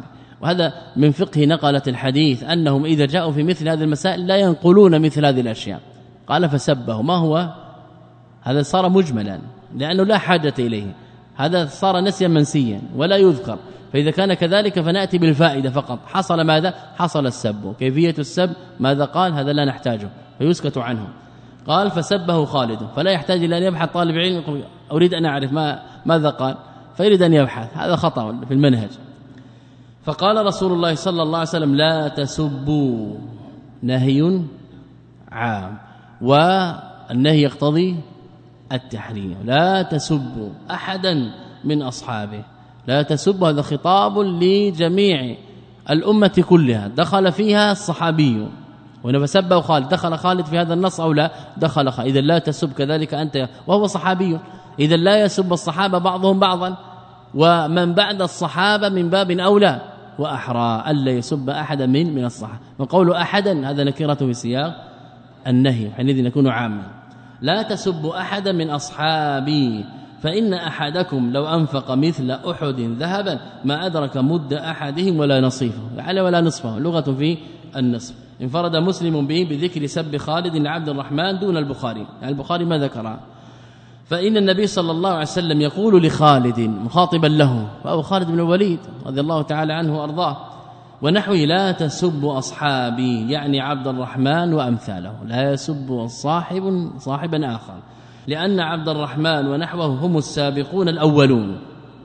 B: وهذا من فقه نقلة الحديث أنهم إذا جاءوا في مثل هذه المسائل لا ينقلون مثل هذه الأشياء. قال فسبه، ما هو هذا؟ صار مجملا لأنه لا حاجة إليه، هذا صار نسيا منسيا ولا يذكر، فإذا كان كذلك فنأتي بالفائدة فقط. حصل ماذا؟ حصل السب. كيفية السب ماذا قال؟ هذا لا نحتاجه فيسكت عنه. قال فسبه خالد، فلا يحتاج إلى أن يبحث طالب علم أريد أن أعرف ما ماذا قال، فيريد أن يبحث، هذا خطأ في المنهج. فقال رسول الله صلى الله عليه وسلم لا تسبوا، نهي عام، والنهي يقتضي التحريم. لا تسبوا أحدا من أصحابه، لا تسبوا، هذا خطاب لجميع الأمة كلها، دخل فيها الصحابي. وإنما سبه خالد، دخل خالد في هذا النص أو لا؟ دخل خالد. إذا لا تسب كذلك أنت، وهو صحابي. إذا لا يسب الصحابة بعضهم بعضا، ومن بعد الصحابة من باب أولى وأحرى ألا يسب أحدا من من الصحابة. وقول أحدا هذا نكرة في سياق النهي، حينئذ يكون عاما. لا تسبوا أحدا من أصحابي فإن أحدكم لو أنفق مثل أحد ذهبا ما أدرك مد أحدهم ولا نصيفه، يعني ولا نصفه، لغة في النصف. انفرد مسلم به بذكر سب خالد بن عبد الرحمن دون البخاري، يعني البخاري ما ذكرها. فإن النبي صلى الله عليه وسلم يقول لخالد مخاطبا له، وهو خالد بن الوليد رضي الله تعالى عنه وأرضاه ونحوه: لا تسبوا أصحابي، يعني عبد الرحمن وأمثاله، لا يسب الصاحب صاحبا آخر، لأن عبد الرحمن ونحوه هم السابقون الأولون،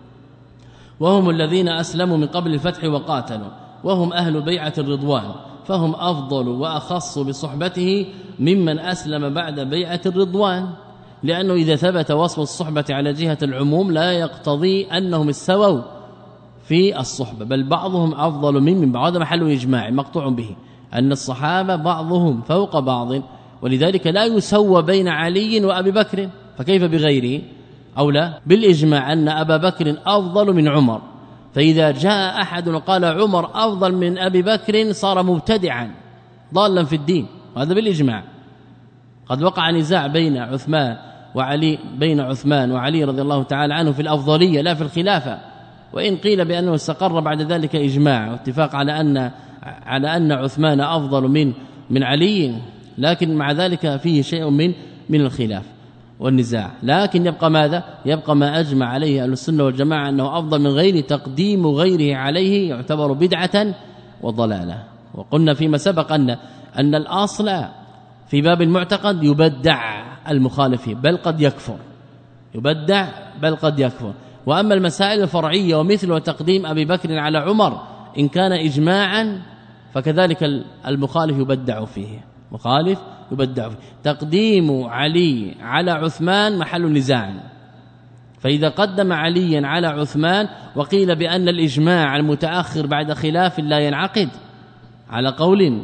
B: وهم الذين أسلموا من قبل الفتح وقاتلوا، وهم أهل بيعة الرضوان، فهم أفضل وأخص بصحبته ممن أسلم بعد بيعة الرضوان. لأنه إذا ثبت وصف الصحبة على جهة العموم لا يقتضي أنهم استووا في الصحبة، بل بعضهم أفضل من من بعض. هذا محل إجماع مقطوع به أن الصحابة بعضهم فوق بعض، ولذلك لا يسوى بين علي وأبي بكر، فكيف بغيره؟ أو لا، بالإجماع أن أبا بكر أفضل من عمر، فإذا جاء أحد وقال عمر أفضل من أبي بكر صار مبتدعا ضالا في الدين، وهذا بالإجماع. قد وقع نزاع بين عثمان وعلي بين عثمان وعلي رضي الله تعالى عنه في الأفضلية لا في الخلافة، وإن قيل بأنه استقر بعد ذلك إجماع واتفاق على أن على أن عثمان أفضل من من علي، لكن مع ذلك فيه شيء من من الخلاف والنزاع. لكن يبقى ماذا؟ يبقى ما أجمع عليه أهل السنة والجماعة أنه أفضل من غيره، تقديم غيره عليه يعتبر بدعة وضلالة. وقلنا فيما سبق أن أن الأصل في باب المعتقد يبدع المخالف، بل قد يكفر، يبدع بل قد يكفر. وأما المسائل الفرعية ومثل تقديم أبي بكر على عمر إن كان إجماعا فكذلك المخالف يبدع فيه، مخالف يبدع فيه. تقديم علي على عثمان محل نزاع، فإذا قدم عليا على عثمان وقيل بأن الإجماع المتأخر بعد خلاف لا ينعقد على قول،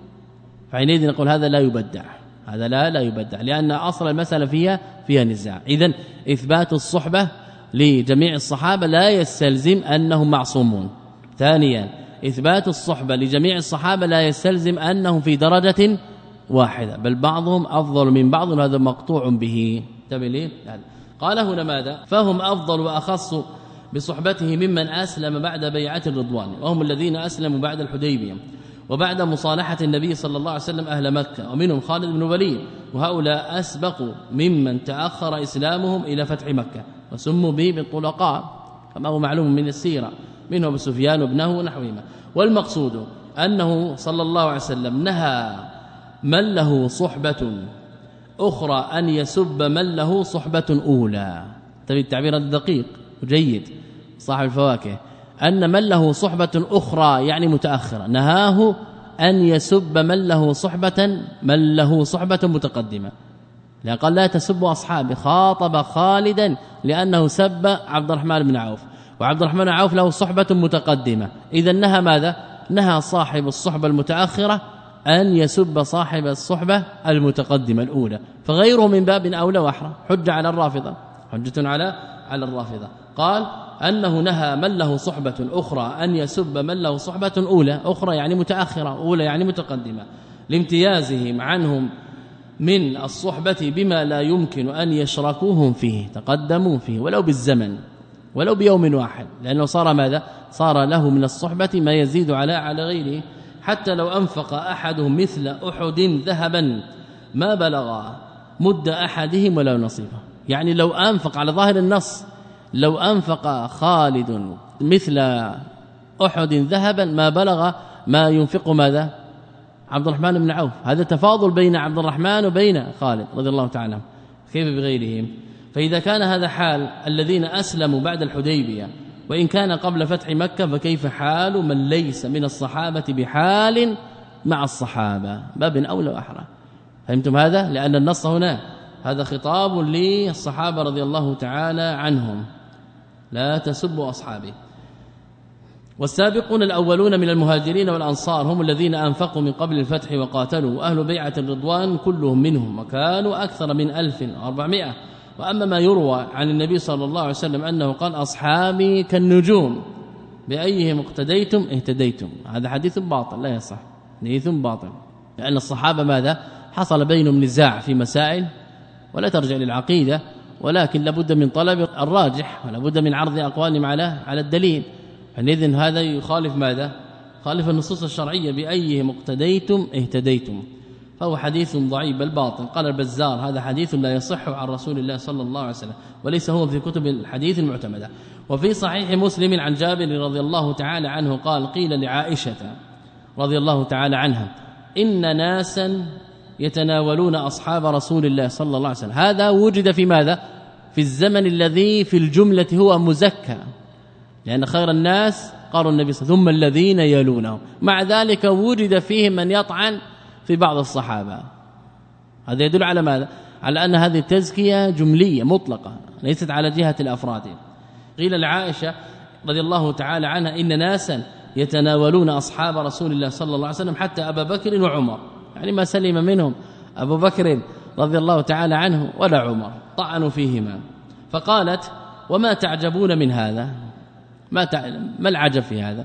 B: فحينئذ نقول هذا لا يبدع، هذا لا لا يبدع، لأن أصل المسألة فيها فيها نزاع. إذن إثبات الصحبة لجميع الصحابة لا يستلزم أنهم معصومون. ثانيا إثبات الصحبة لجميع الصحابة لا يستلزم أنهم في درجة واحدة، بل بعضهم أفضل من بعض، وهذا مقطوع به. تبليه قال هنا ماذا؟ فهم أفضل وأخص بصحبته ممن أسلم بعد بيعة الرضوان، وهم الذين أسلموا بعد الحديبية وبعد مصالحة النبي صلى الله عليه وسلم أهل مكة، ومنهم خالد بن الوليد، وهؤلاء أسبقوا ممن تأخر إسلامهم إلى فتح مكة، وسموا به بالطلقاء كما هو معلوم من السيرة، منهم أبو سفيان وابنه ونحوهما. والمقصود أنه صلى الله عليه وسلم نهى من له صحبة أخرى أن يسب من له صحبة أولى. تبي التعبير الدقيق وجيد صاحب الفواكه، أن من له صحبة أخرى يعني متأخرة، نهاه أن يسب من له صحبة من له صحبة متقدمة. لأن قال لا تسبوا أصحابي، خاطب خالدا لأنه سب عبد الرحمن بن عوف، وعبد الرحمن بن عوف له صحبة متقدمة، إذا نهى ماذا؟ نهى صاحب الصحبة المتأخرة أن يسب صاحب الصحبة المتقدمة الأولى، فغيره من باب أولى وأحرى. حجة على الرافضة، حجة على على الرافضة. قال أنه نهى من له صحبة أخرى أن يسب من له صحبة أولى، أخرى يعني متأخرة، أولى يعني متقدمة، لامتيازهم عنهم من الصحبة بما لا يمكن أن يشركوهم فيه، تقدموا فيه ولو بالزمن، ولو بيوم واحد، لأنه صار ماذا؟ صار له من الصحبة ما يزيد على على غيره. حتى لو أنفق أحدهم مثل أحد ذهبا ما بلغ مد أحدهم ولا نصيبه. يعني لو أنفق على ظاهر النص، لو أنفق خالد مثل أحد ذهبا ما بلغ ما ينفق ماذا؟ عبد الرحمن بن عوف. هذا تفاضل بين عبد الرحمن وبين خالد رضي الله تعالى عنه، كيف بغيرهم؟ فإذا كان هذا حال الذين أسلموا بعد الحديبية وإن كان قبل فتح مكة، فكيف حال من ليس من الصحابة بحال مع الصحابة؟ باب أولى وأحرى. فهمتم هذا؟ لأن النص هنا هذا خطاب للصحابة رضي الله تعالى عنهم، لا تسبوا أصحابي. والسابقون الأولون من المهاجرين والأنصار هم الذين أنفقوا من قبل الفتح وقاتلوا، وأهل بيعة الرضوان كلهم منهم، وكانوا أكثر من ألف وأربعمائة. وأما ما يروى عن النبي صلى الله عليه وسلم أنه قال أصحابي كالنجوم بأيهم اقتديتم اهتديتم، هذا حديث باطل لا يصح، حديث باطل، لأن الصحابة ماذا؟ حصل بينهم نزاع في مسائل ولا ترجع للعقيدة، ولكن لابد من طلب الراجح ولابد من عرض أقوالهم على على الدليل. فإذن هذا يخالف ماذا؟ خالف النصوص الشرعية بأيهم اقتديتم اهتديتم، فهو حديث ضعيف بل باطل. قال البزار هذا حديث لا يصح عن رسول الله صلى الله عليه وسلم، وليس هو في كتب الحديث المعتمدة. وفي صحيح مسلم عن جابر رضي الله تعالى عنه قال قيل لعائشة رضي الله تعالى عنها إن ناسا يتناولون أصحاب رسول الله صلى الله عليه وسلم. هذا وجد في ماذا؟ في الزمن الذي في الجملة هو مزكى، لأن خير الناس قالوا النبي صلى الله عليه وسلم ثم الذين يلونهم، مع ذلك وجد فيهم من يطعن في بعض الصحابة. هذا يدل على ماذا؟ على أن هذه التزكية جملية مطلقة ليست على جهة الأفراد. قيل لعائشة رضي الله تعالى عنها إن ناسا يتناولون أصحاب رسول الله صلى الله عليه وسلم حتى أبا بكر وعمر، يعني ما سلم منهم أبو بكر رضي الله تعالى عنه ولا عمر، طعنوا فيهما. فقالت وما تعجبون من هذا؟ ما تعلم ما العجب في هذا؟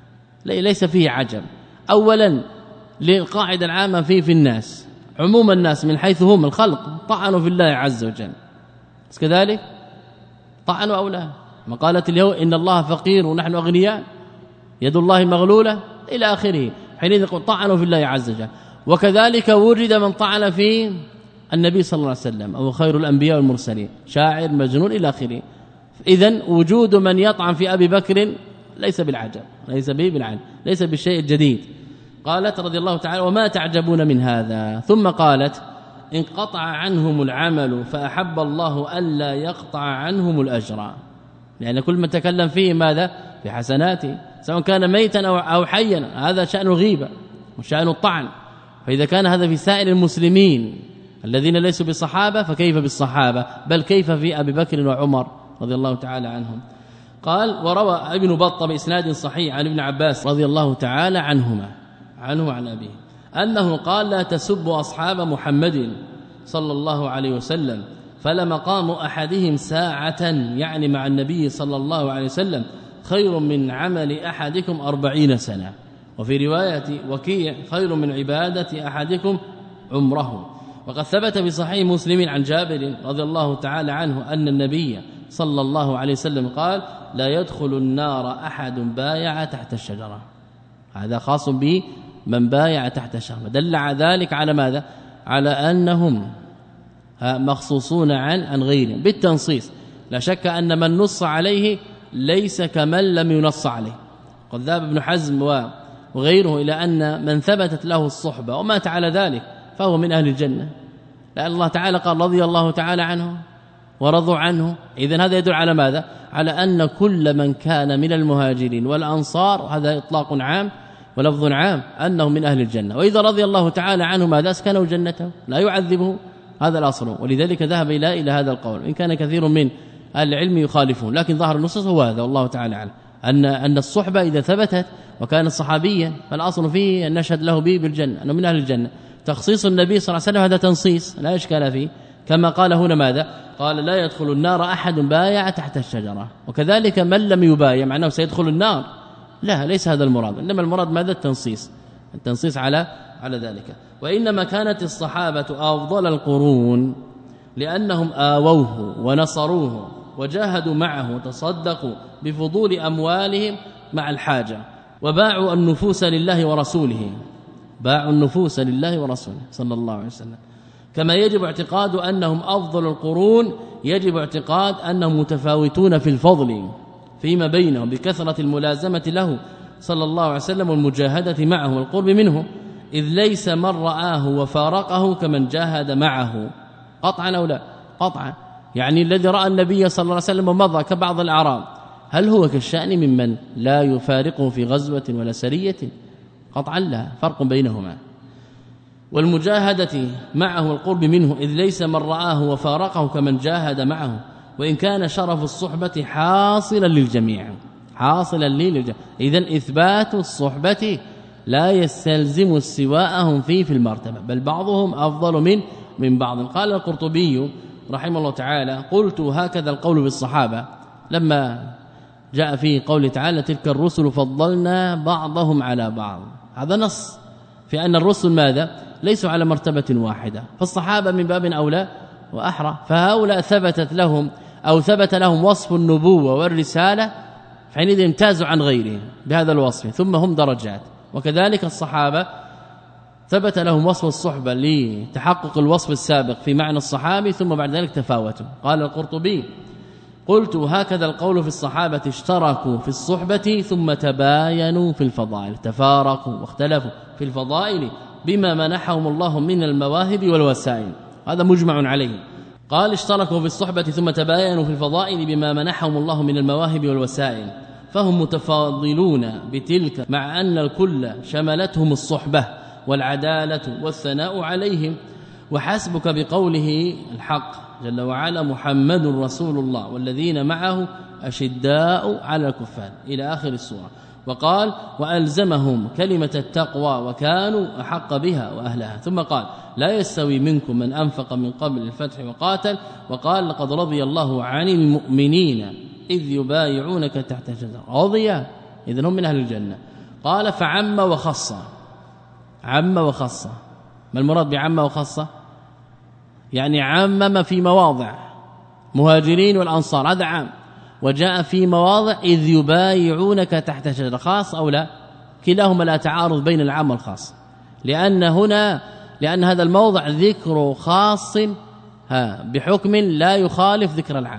B: ليس فيه عجب. أولا للقاعدة العامة فيه في الناس، عموم الناس من حيث هم الخلق طعنوا في الله عز وجل، كذلك طعنوا أو لا؟ ما قالت اليوم إن الله فقير ونحن أغنياء يد الله مغلولة إلى آخره، حينئذ يقول طعنوا في الله عز وجل. وكذلك وجد من طعن في النبي صلى الله عليه وسلم أو خير الأنبياء والمرسلين، شاعر مجنون إلى آخره. إذن وجود من يطعن في أبي بكر ليس بالعجب، ليس به بالعجب، ليس بالشيء الجديد. قالت رضي الله تعالى وما تعجبون من هذا؟ ثم قالت انقطع عنهم العمل فأحب الله ألا يقطع عنهم الأجر، لأن كل من تكلم فيه ماذا؟ في حسناته، سواء كان ميتا أو حيا، هذا شأن الغيبة وشأن الطعن. فإذا كان هذا في سائر المسلمين الذين ليسوا بالصحابة فكيف بالصحابة؟ بل كيف في أبي بكر وعمر رضي الله تعالى عنهم. قال وروى ابن بطة بإسناد صحيح عن ابن عباس رضي الله تعالى عنهما عنه عن أبيه أنه قال لا تسبوا أصحاب محمد صلى الله عليه وسلم فلمقام أحدهم ساعة، يعني مع النبي صلى الله عليه وسلم، خير من عمل أحدكم أربعين سنة. وفي رواية وكيع خير من عبادة أحدكم عمره. وقد ثبت في صحيح مسلم عن جابر رضي الله تعالى عنه أن النبي صلى الله عليه وسلم قال لا يدخل النار أحد بايع تحت الشجرة. هذا خاص به من بايع تحت الشجرة، دل على ذلك على ماذا؟ على أنهم مخصوصون عن عن غيرهم بالتنصيص. لا شك أن من نص عليه ليس كمن لم ينص عليه. قد ذهب ابن حزم وغيره إلى أن من ثبتت له الصحبة ومات على ذلك فهو من أهل الجنة، لأن الله تعالى قال رضي الله تعالى عنه ورضوا عنه. إذن هذا يدل على ماذا؟ على أن كل من كان من المهاجرين والأنصار، هذا إطلاق عام ولفظ عام، أنه من أهل الجنة. وإذا رضي الله تعالى عنه ماذا؟ اسكنوا جنته لا يعذبه، هذا الأصل. ولذلك ذهب إلى إلى هذا القول، إن كان كثير من أهل العلم يخالفون، لكن ظاهر النصوص هو هذا والله تعالى أعلم، أن أن الصحبة إذا ثبتت وكان صحابيا فالأصل فيه أن نشهد له به بالجنة، أنه من أهل الجنة. تخصيص النبي صلى الله عليه وسلم هذا تنصيص لا إشكال فيه، كما قال هنا ماذا؟ قال لا يدخل النار أحد بايع تحت الشجرة. وكذلك من لم يبايع معناه سيدخل النار، لا ليس هذا المراد، إنما المراد ماذا؟ التنصيص، التنصيص على على ذلك. وإنما كانت الصحابة أفضل القرون لأنهم آووه ونصروه وجاهدوا معه وتصدقوا بفضول أموالهم مع الحاجة وباعوا النفوس لله ورسوله باعوا النفوس لله ورسوله صلى الله عليه وسلم. كما يجب اعتقاد أنهم أفضل القرون يجب اعتقاد أنهم متفاوتون في الفضل فيما بينهم بكثرة الملازمة له صلى الله عليه وسلم والمجاهدة معه والقرب منه، إذ ليس من رآه وفارقه كمن جاهد معه قطعا أو لا قطعا. يعني الذي رأى النبي صلى الله عليه وسلم ومضى كبعض الأعراب هل هو كالشأن ممن لا يفارقه في غزوة ولا سرية؟ قطعا لا، فرق بينهما. والمجاهدة معه والقرب منه إذ ليس من رآه وفارقه كمن جاهد معه، وإن كان شرف الصحبة حاصلا للجميع حاصلا للجميع. إذن إثبات الصحبة لا يستلزم استواءهم فيه في المرتبة، بل بعضهم أفضل من من بعض. قال القرطبي رحمه الله تعالى: قلت هكذا القول بالصحابة لما جاء في قول تعالى: تلك الرسل فضلنا بعضهم على بعض. هذا نص في أن الرسل ماذا؟ ليسوا على مرتبة واحدة، فالصحابة من باب أولى وأحرى، فهؤلاء ثبتت لهم أو ثبت لهم وصف النبوة والرسالة حينئذ امتازوا عن غيرهم بهذا الوصف، ثم هم درجات. وكذلك الصحابة ثبت لهم وصف الصحبة لتحقق الوصف السابق في معنى الصحابي، ثم بعد ذلك تفاوتوا. قال القرطبي: قلت هكذا القول في الصحابة اشتركوا في الصحبة ثم تباينوا في الفضائل، تفارقوا واختلفوا في الفضائل بما منحهم الله من المواهب والوسائل، هذا مجمع عليه. قال اشتركوا في الصحبة ثم تباينوا في الفضائل بما منحهم الله من المواهب والوسائل، فهم متفاضلون بتلك مع أن الكل شملتهم الصحبة والعدالة والثناء عليهم. وحسبك بقوله الحق جل وعلا: محمد رسول الله والذين معه أشداء على الكفار إلى آخر السورة. وقال: وألزمهم كلمة التقوى وكانوا أحق بها وأهلها. ثم قال: لا يستوي منكم من أنفق من قبل الفتح وقاتل. وقال: لقد رضي الله عن المؤمنين إذ يبايعونك تحت الشجرة. رضي إذن هم من أهل الجنة. قال: فعم وخص. عم وخص، ما المراد بعم وخص؟ يعني عمم في مواضع مهاجرين والأنصار، هذا عام. وجاء في مواضع إذ يبايعونك تحت شجرة، خاص أو لا؟ كلاهما لا تعارض بين العام والخاص، لأن هنا لأن هذا الموضع ذكر خاص ها بحكم لا يخالف ذكر العام،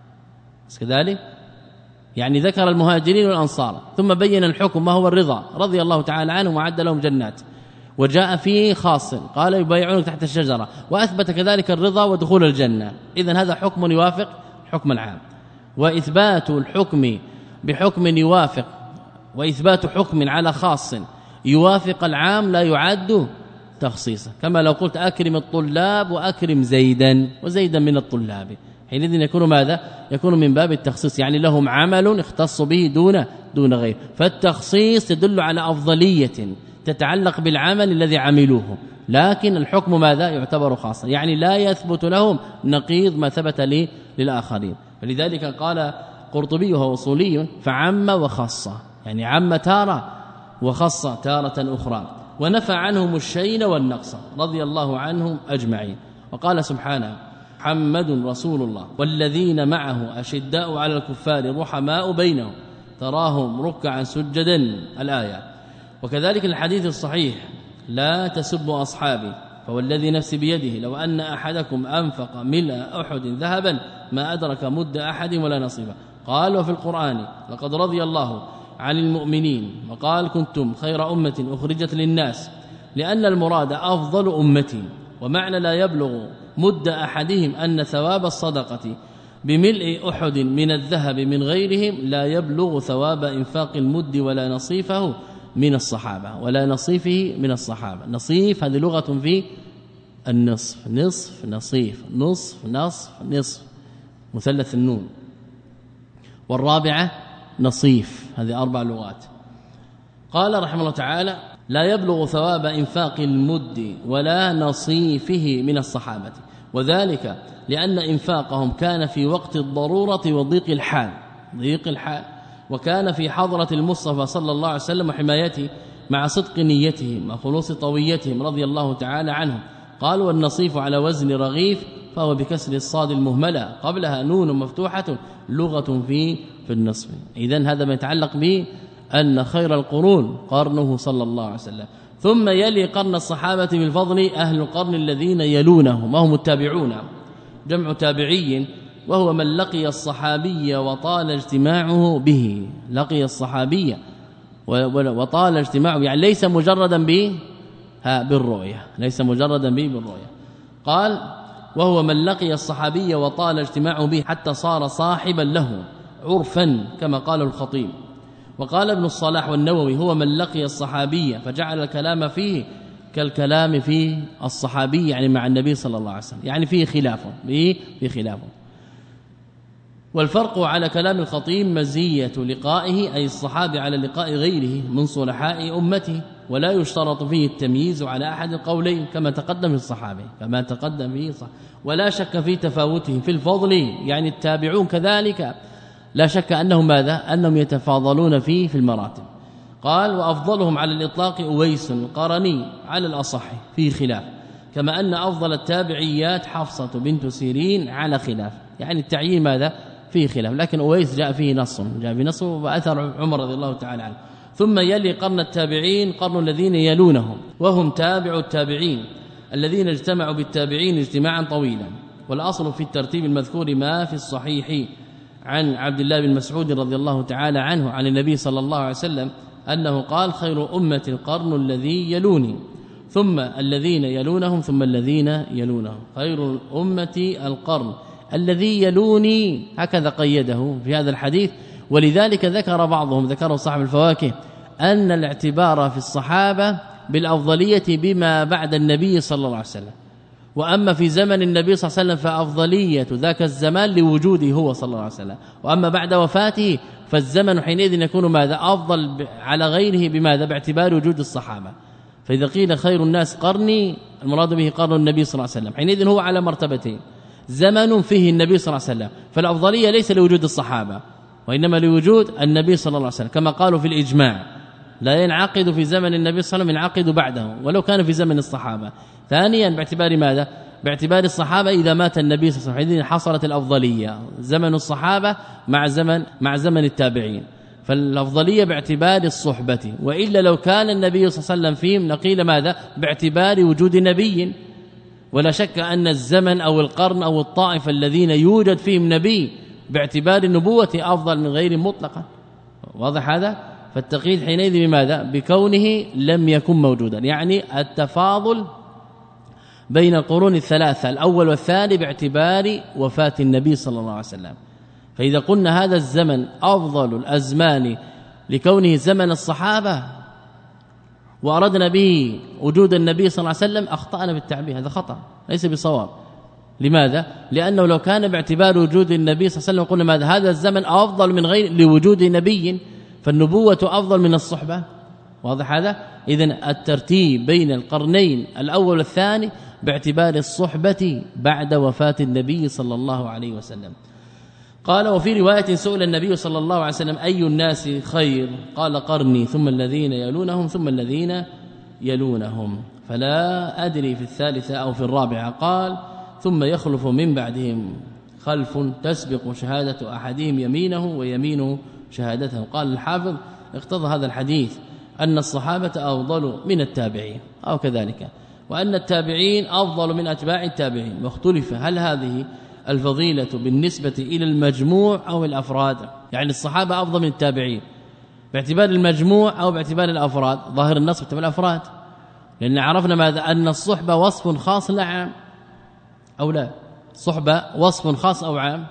B: كذلك يعني ذكر المهاجرين والأنصار ثم بين الحكم ما هو الرضا رضي الله تعالى عنهم وعد لهم جنات. وجاء فيه خاص قال: يبايعونك تحت الشجرة، وأثبت كذلك الرضا ودخول الجنة. إذن هذا حكم يوافق حكم العام. وإثبات الحكم بحكم يوافق وإثبات حكم على خاص يوافق العام لا يعد تخصيصا، كما لو قلت أكرم الطلاب وأكرم زيدا وزيدا من الطلاب، حينئذ يكون ماذا؟ يكون من باب التخصيص، يعني لهم عمل اختص به دون دون غير. فالتخصيص يدل على أفضلية تتعلق بالعمل الذي عملوه، لكن الحكم ماذا؟ يعتبر خاصا، يعني لا يثبت لهم نقيض ما ثبت لي للآخرين. فلذلك قال قرطبي وهو اصولي: فعم وخص، يعني عم تارة وخص تارة أخرى، ونفى عنهم الشين والنقص رضي الله عنهم أجمعين. وقال سبحانه: محمد رسول الله والذين معه أشداء على الكفار رحماء بينهم تراهم ركعا سجدا، الآية. وكذلك الحديث الصحيح: لا تسبوا أصحابي فوالذي نفسي بيده لو أن أحدكم أنفق ملء أحد ذهبا ما أدرك مد أحد ولا نصيبه. قال: وفي القرآن: لقد رضي الله عن المؤمنين، وقال: كنتم خير أمة أخرجت للناس، لأن المراد أفضل أمتي. ومعنى لا يبلغ مد أحدهم أن ثواب الصدقة بملء أحد من الذهب من غيرهم لا يبلغ ثواب إنفاق المد ولا نصيفه من الصحابة ولا نصيفه من الصحابة. نصيف هذه لغة في النصف، نصف نصيف، نصف نصف نصف، مثلث النون. والرابعة نصيف، هذه أربع لغات. قال رحمه الله تعالى: لا يبلغ ثواب إنفاق المد ولا نصيفه من الصحابة، وذلك لأن إنفاقهم كان في وقت الضرورة وضيق الحال ضيق الحال وكان في حضرة المصطفى صلى الله عليه وسلم وحمايته مع صدق نيتهم وخلوص طويتهم رضي الله تعالى عنهم. قال: والنصيف على وزن رغيف فهو بكسر الصاد المهملة قبلها نون مفتوحة لغة في في النصب. إذن هذا ما يتعلق به أن خير القرون قرنه صلى الله عليه وسلم، ثم يلي قرن الصحابة بالفضل أهل القرن الذين يلونهم وهم التابعون، جمع تابعي، وهو من لقي الصحابي وطال اجتماعه به. لقي الصحابي وطال اجتماعه، يعني ليس مجردا به بالرؤية، ليس مجردا به بالرؤية. قال وهو من لقي الصحابي وطال اجتماعه به حتى صار صاحبا له عرفا كما قال الخطيب. وقال ابن الصلاح والنووي هو من لقي الصحابي فجعل الكلام فيه كالكلام في الصحابي، يعني مع النبي صلى الله عليه وسلم، يعني فيه خلاف فيه خلاف. والفرق على كلام الخطيب مزية لقائه أي الصحابي على لقاء غيره من صلحاء أمته، ولا يشترط فيه التمييز على أحد القولين كما تقدم في الصحابة كما تقدم فيه صح. ولا شك في تفاوته في الفضل، يعني التابعون كذلك لا شك أنهم ماذا أنهم يتفاضلون فيه في المراتب. قال وأفضلهم على الإطلاق أويس القرني على الأصح في خلاف، كما أن أفضل التابعيات حفصة بنت سيرين على خلاف، يعني التعيين ماذا فيه خلاف، لكن أويس جاء فيه نص جاء فيه نص وأثر عمر رضي الله تعالى عنه. ثم يلي قرن التابعين قرن الذين يلونهم وهم تابع التابعين الذين اجتمعوا بالتابعين اجتماعا طويلا. والأصل في الترتيب المذكور ما في الصحيح عن عبد الله بن مسعود رضي الله تعالى عنه عن النبي صلى الله عليه وسلم أنه قال خير أمة القرن الذي يلوني ثم الذين يلونهم ثم الذين يلونهم. خير الأمة القرن الذي يلوني، هكذا قيده في هذا الحديث. ولذلك ذكر بعضهم ذكره صاحب الفواكه أن الاعتبار في الصحابة بالأفضلية بما بعد النبي صلى الله عليه وسلم، وأما في زمن النبي صلى الله عليه وسلم فأفضلية ذاك الزمان لوجوده هو صلى الله عليه وسلم، وأما بعد وفاته فالزمن حينئذ يكون ماذا أفضل على غيره بماذا باعتبار وجود الصحابة. فإذا قيل خير الناس قرني المراد به قرن النبي صلى الله عليه وسلم، حينئذ هو على مرتبتين، زمن فيه النبي صلى الله عليه وسلم، فالأفضلية ليس لوجود الصحابة وإنما لوجود النبي صلى الله عليه وسلم، كما قالوا في الإجماع لا ينعقد في زمن النبي صلى الله عليه وسلم ينعقد بعده ولو كان في زمن الصحابة. ثانيا باعتبار ماذا باعتبار الصحابة إذا مات النبي صلى الله عليه وسلم حصلت الأفضلية زمن الصحابة مع زمن مع زمن التابعين، فالأفضلية باعتبار الصحبة، وإلا لو كان النبي صلى الله عليه وسلم فيهم نقيل ماذا باعتبار وجود نبي. ولا شك أن الزمن أو القرن أو الطائفة الذين يوجد فيهم نبي باعتبار النبوة أفضل من غير مطلقا. واضح هذا؟ فالتقييد حينئذ بماذا بكونه لم يكن موجودا، يعني التفاضل بين القرون الثلاثة الأول والثاني باعتبار وفاة النبي صلى الله عليه وسلم. فإذا قلنا هذا الزمن أفضل الأزمان لكونه زمن الصحابة وأردنا به وجود النبي صلى الله عليه وسلم أخطأنا بالتعبير، هذا خطأ ليس بصواب. لماذا؟ لأنه لو كان باعتبار وجود النبي صلى الله عليه وسلم قلنا ماذا هذا الزمن أفضل من غير لوجود نبي، فالنبوة أفضل من الصحبة. واضح هذا؟ إذن الترتيب بين القرنين الأول والثاني باعتبار الصحبة بعد وفاة النبي صلى الله عليه وسلم. قال وفي رواية سئل النبي صلى الله عليه وسلم أي الناس خير؟ قال قرني ثم الذين يلونهم ثم الذين يلونهم، فلا أدري في الثالثة أو في الرابعة. قال ثم يخلف من بعدهم خلف تسبق شهادة أحدهم يمينه ويمينه شهادته. قال الحافظ اقتضى هذا الحديث أن الصحابة أفضل من التابعين أو كذلك، وأن التابعين أفضل من أتباع التابعين، واختلف هل هذه الفضيلة بالنسبة إلى المجموع أو الأفراد، يعني الصحابة أفضل من التابعين باعتبار المجموع أو باعتبار الأفراد. ظاهر النص باعتبار الأفراد، لأن عرفنا ماذا أن الصحبة وصف خاص لا عام أو لا، صحبة وصف خاص أو عام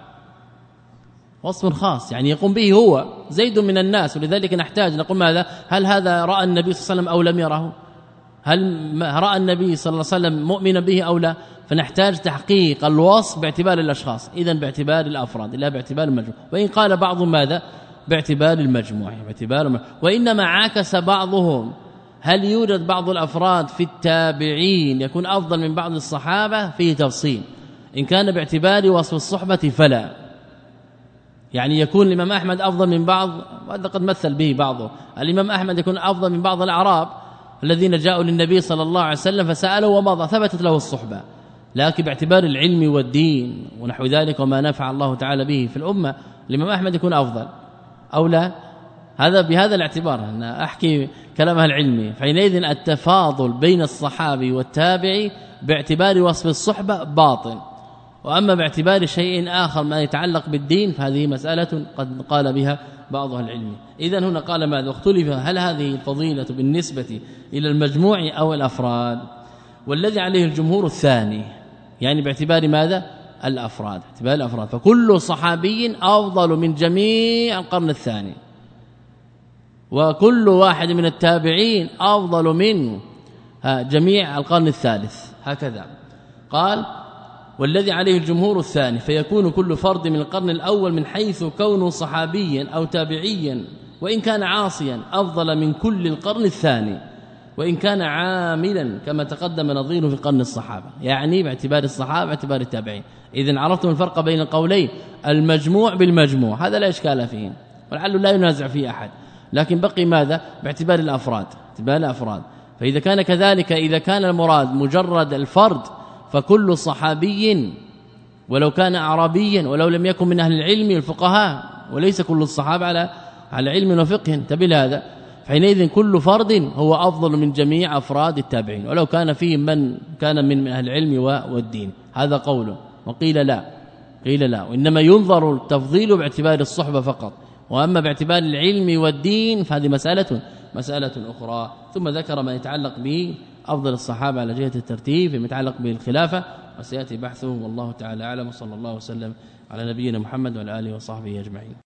B: وصف خاص، يعني يقوم به هو زيد من الناس، ولذلك نحتاج نقول ماذا هل هذا رأى النبي صلى الله عليه وسلم أو لم يره، هل رأى النبي صلى الله عليه وسلم مؤمنا به أو لا، فنحتاج تحقيق الوصف باعتبار الأشخاص، إذن باعتبار الأفراد لا باعتبار المجموع. وإن قال بعضهم ماذا باعتبار المجموع باعتبار المجموع. وإنما عاكس بعضهم هل يوجد بعض الأفراد في التابعين يكون أفضل من بعض الصحابة، فيه تفصيل. إن كان باعتبار وصف الصحبة فلا، يعني يكون الإمام أحمد أفضل من بعض، وهذا قد مثل به بعضه، الإمام أحمد يكون أفضل من بعض الأعراب الذين جاءوا للنبي صلى الله عليه وسلم فسألوا ومضى ثبتت له الصحبة، لكن باعتبار العلم والدين ونحو ذلك وما نفع الله تعالى به في الأمة الإمام أحمد يكون أفضل أو لا؟ هذا بهذا الاعتبار أنا أحكي كلام أهل العلم. فحينئذ التفاضل بين الصحابي والتابعي باعتبار وصف الصحبة باطل، وأما باعتبار شيء آخر ما يتعلق بالدين فهذه مسألة قد قال بها بعض أهل العلم. إذن هنا قال ماذا؟ اختلف هل هذه الفضيلة بالنسبة إلى المجموع أو الأفراد؟ والذي عليه الجمهور الثاني، يعني باعتبار ماذا؟ الأفراد، باعتبار الأفراد. فكل صحابي أفضل من جميع القرن الثاني، وكل واحد من التابعين أفضل من جميع القرن الثالث، هكذا قال. والذي عليه الجمهور الثاني فيكون كل فرد من القرن الأول من حيث كونه صحابيا أو تابعيا وإن كان عاصيا أفضل من كل القرن الثاني وإن كان عاملا كما تقدم نظيره في قرن الصحابة، يعني باعتبار الصحابة باعتبار التابعين. إذن عرفتم الفرق بين القولين، المجموع بالمجموع هذا لا إشكال فيه ولعله لا ينازع فيه أحد، لكن بقي ماذا؟ باعتبار الأفراد، باعتبار الأفراد. فإذا كان كذلك، إذا كان المراد مجرد الفرد فكل صحابي ولو كان أعرابيا ولو لم يكن من أهل العلم والفقهاء، وليس كل الصحابة على على علم وفقه، انتبه هذا. حينئذ كل فرد هو أفضل من جميع أفراد التابعين ولو كان فيه من كان من أهل العلم والدين، هذا قوله. وقيل لا، قيل لا، وإنما ينظر التفضيل باعتبار الصحبة فقط، وأما باعتبار العلم والدين فهذه مسألة مسألة أخرى. ثم ذكر ما يتعلق به أفضل الصحابة على جهة الترتيب فيما يتعلق بالخلافة، وسيأتي بحثه والله تعالى أعلم. وصلى الله وسلم على نبينا محمد وعلى آله وصحبه أجمعين.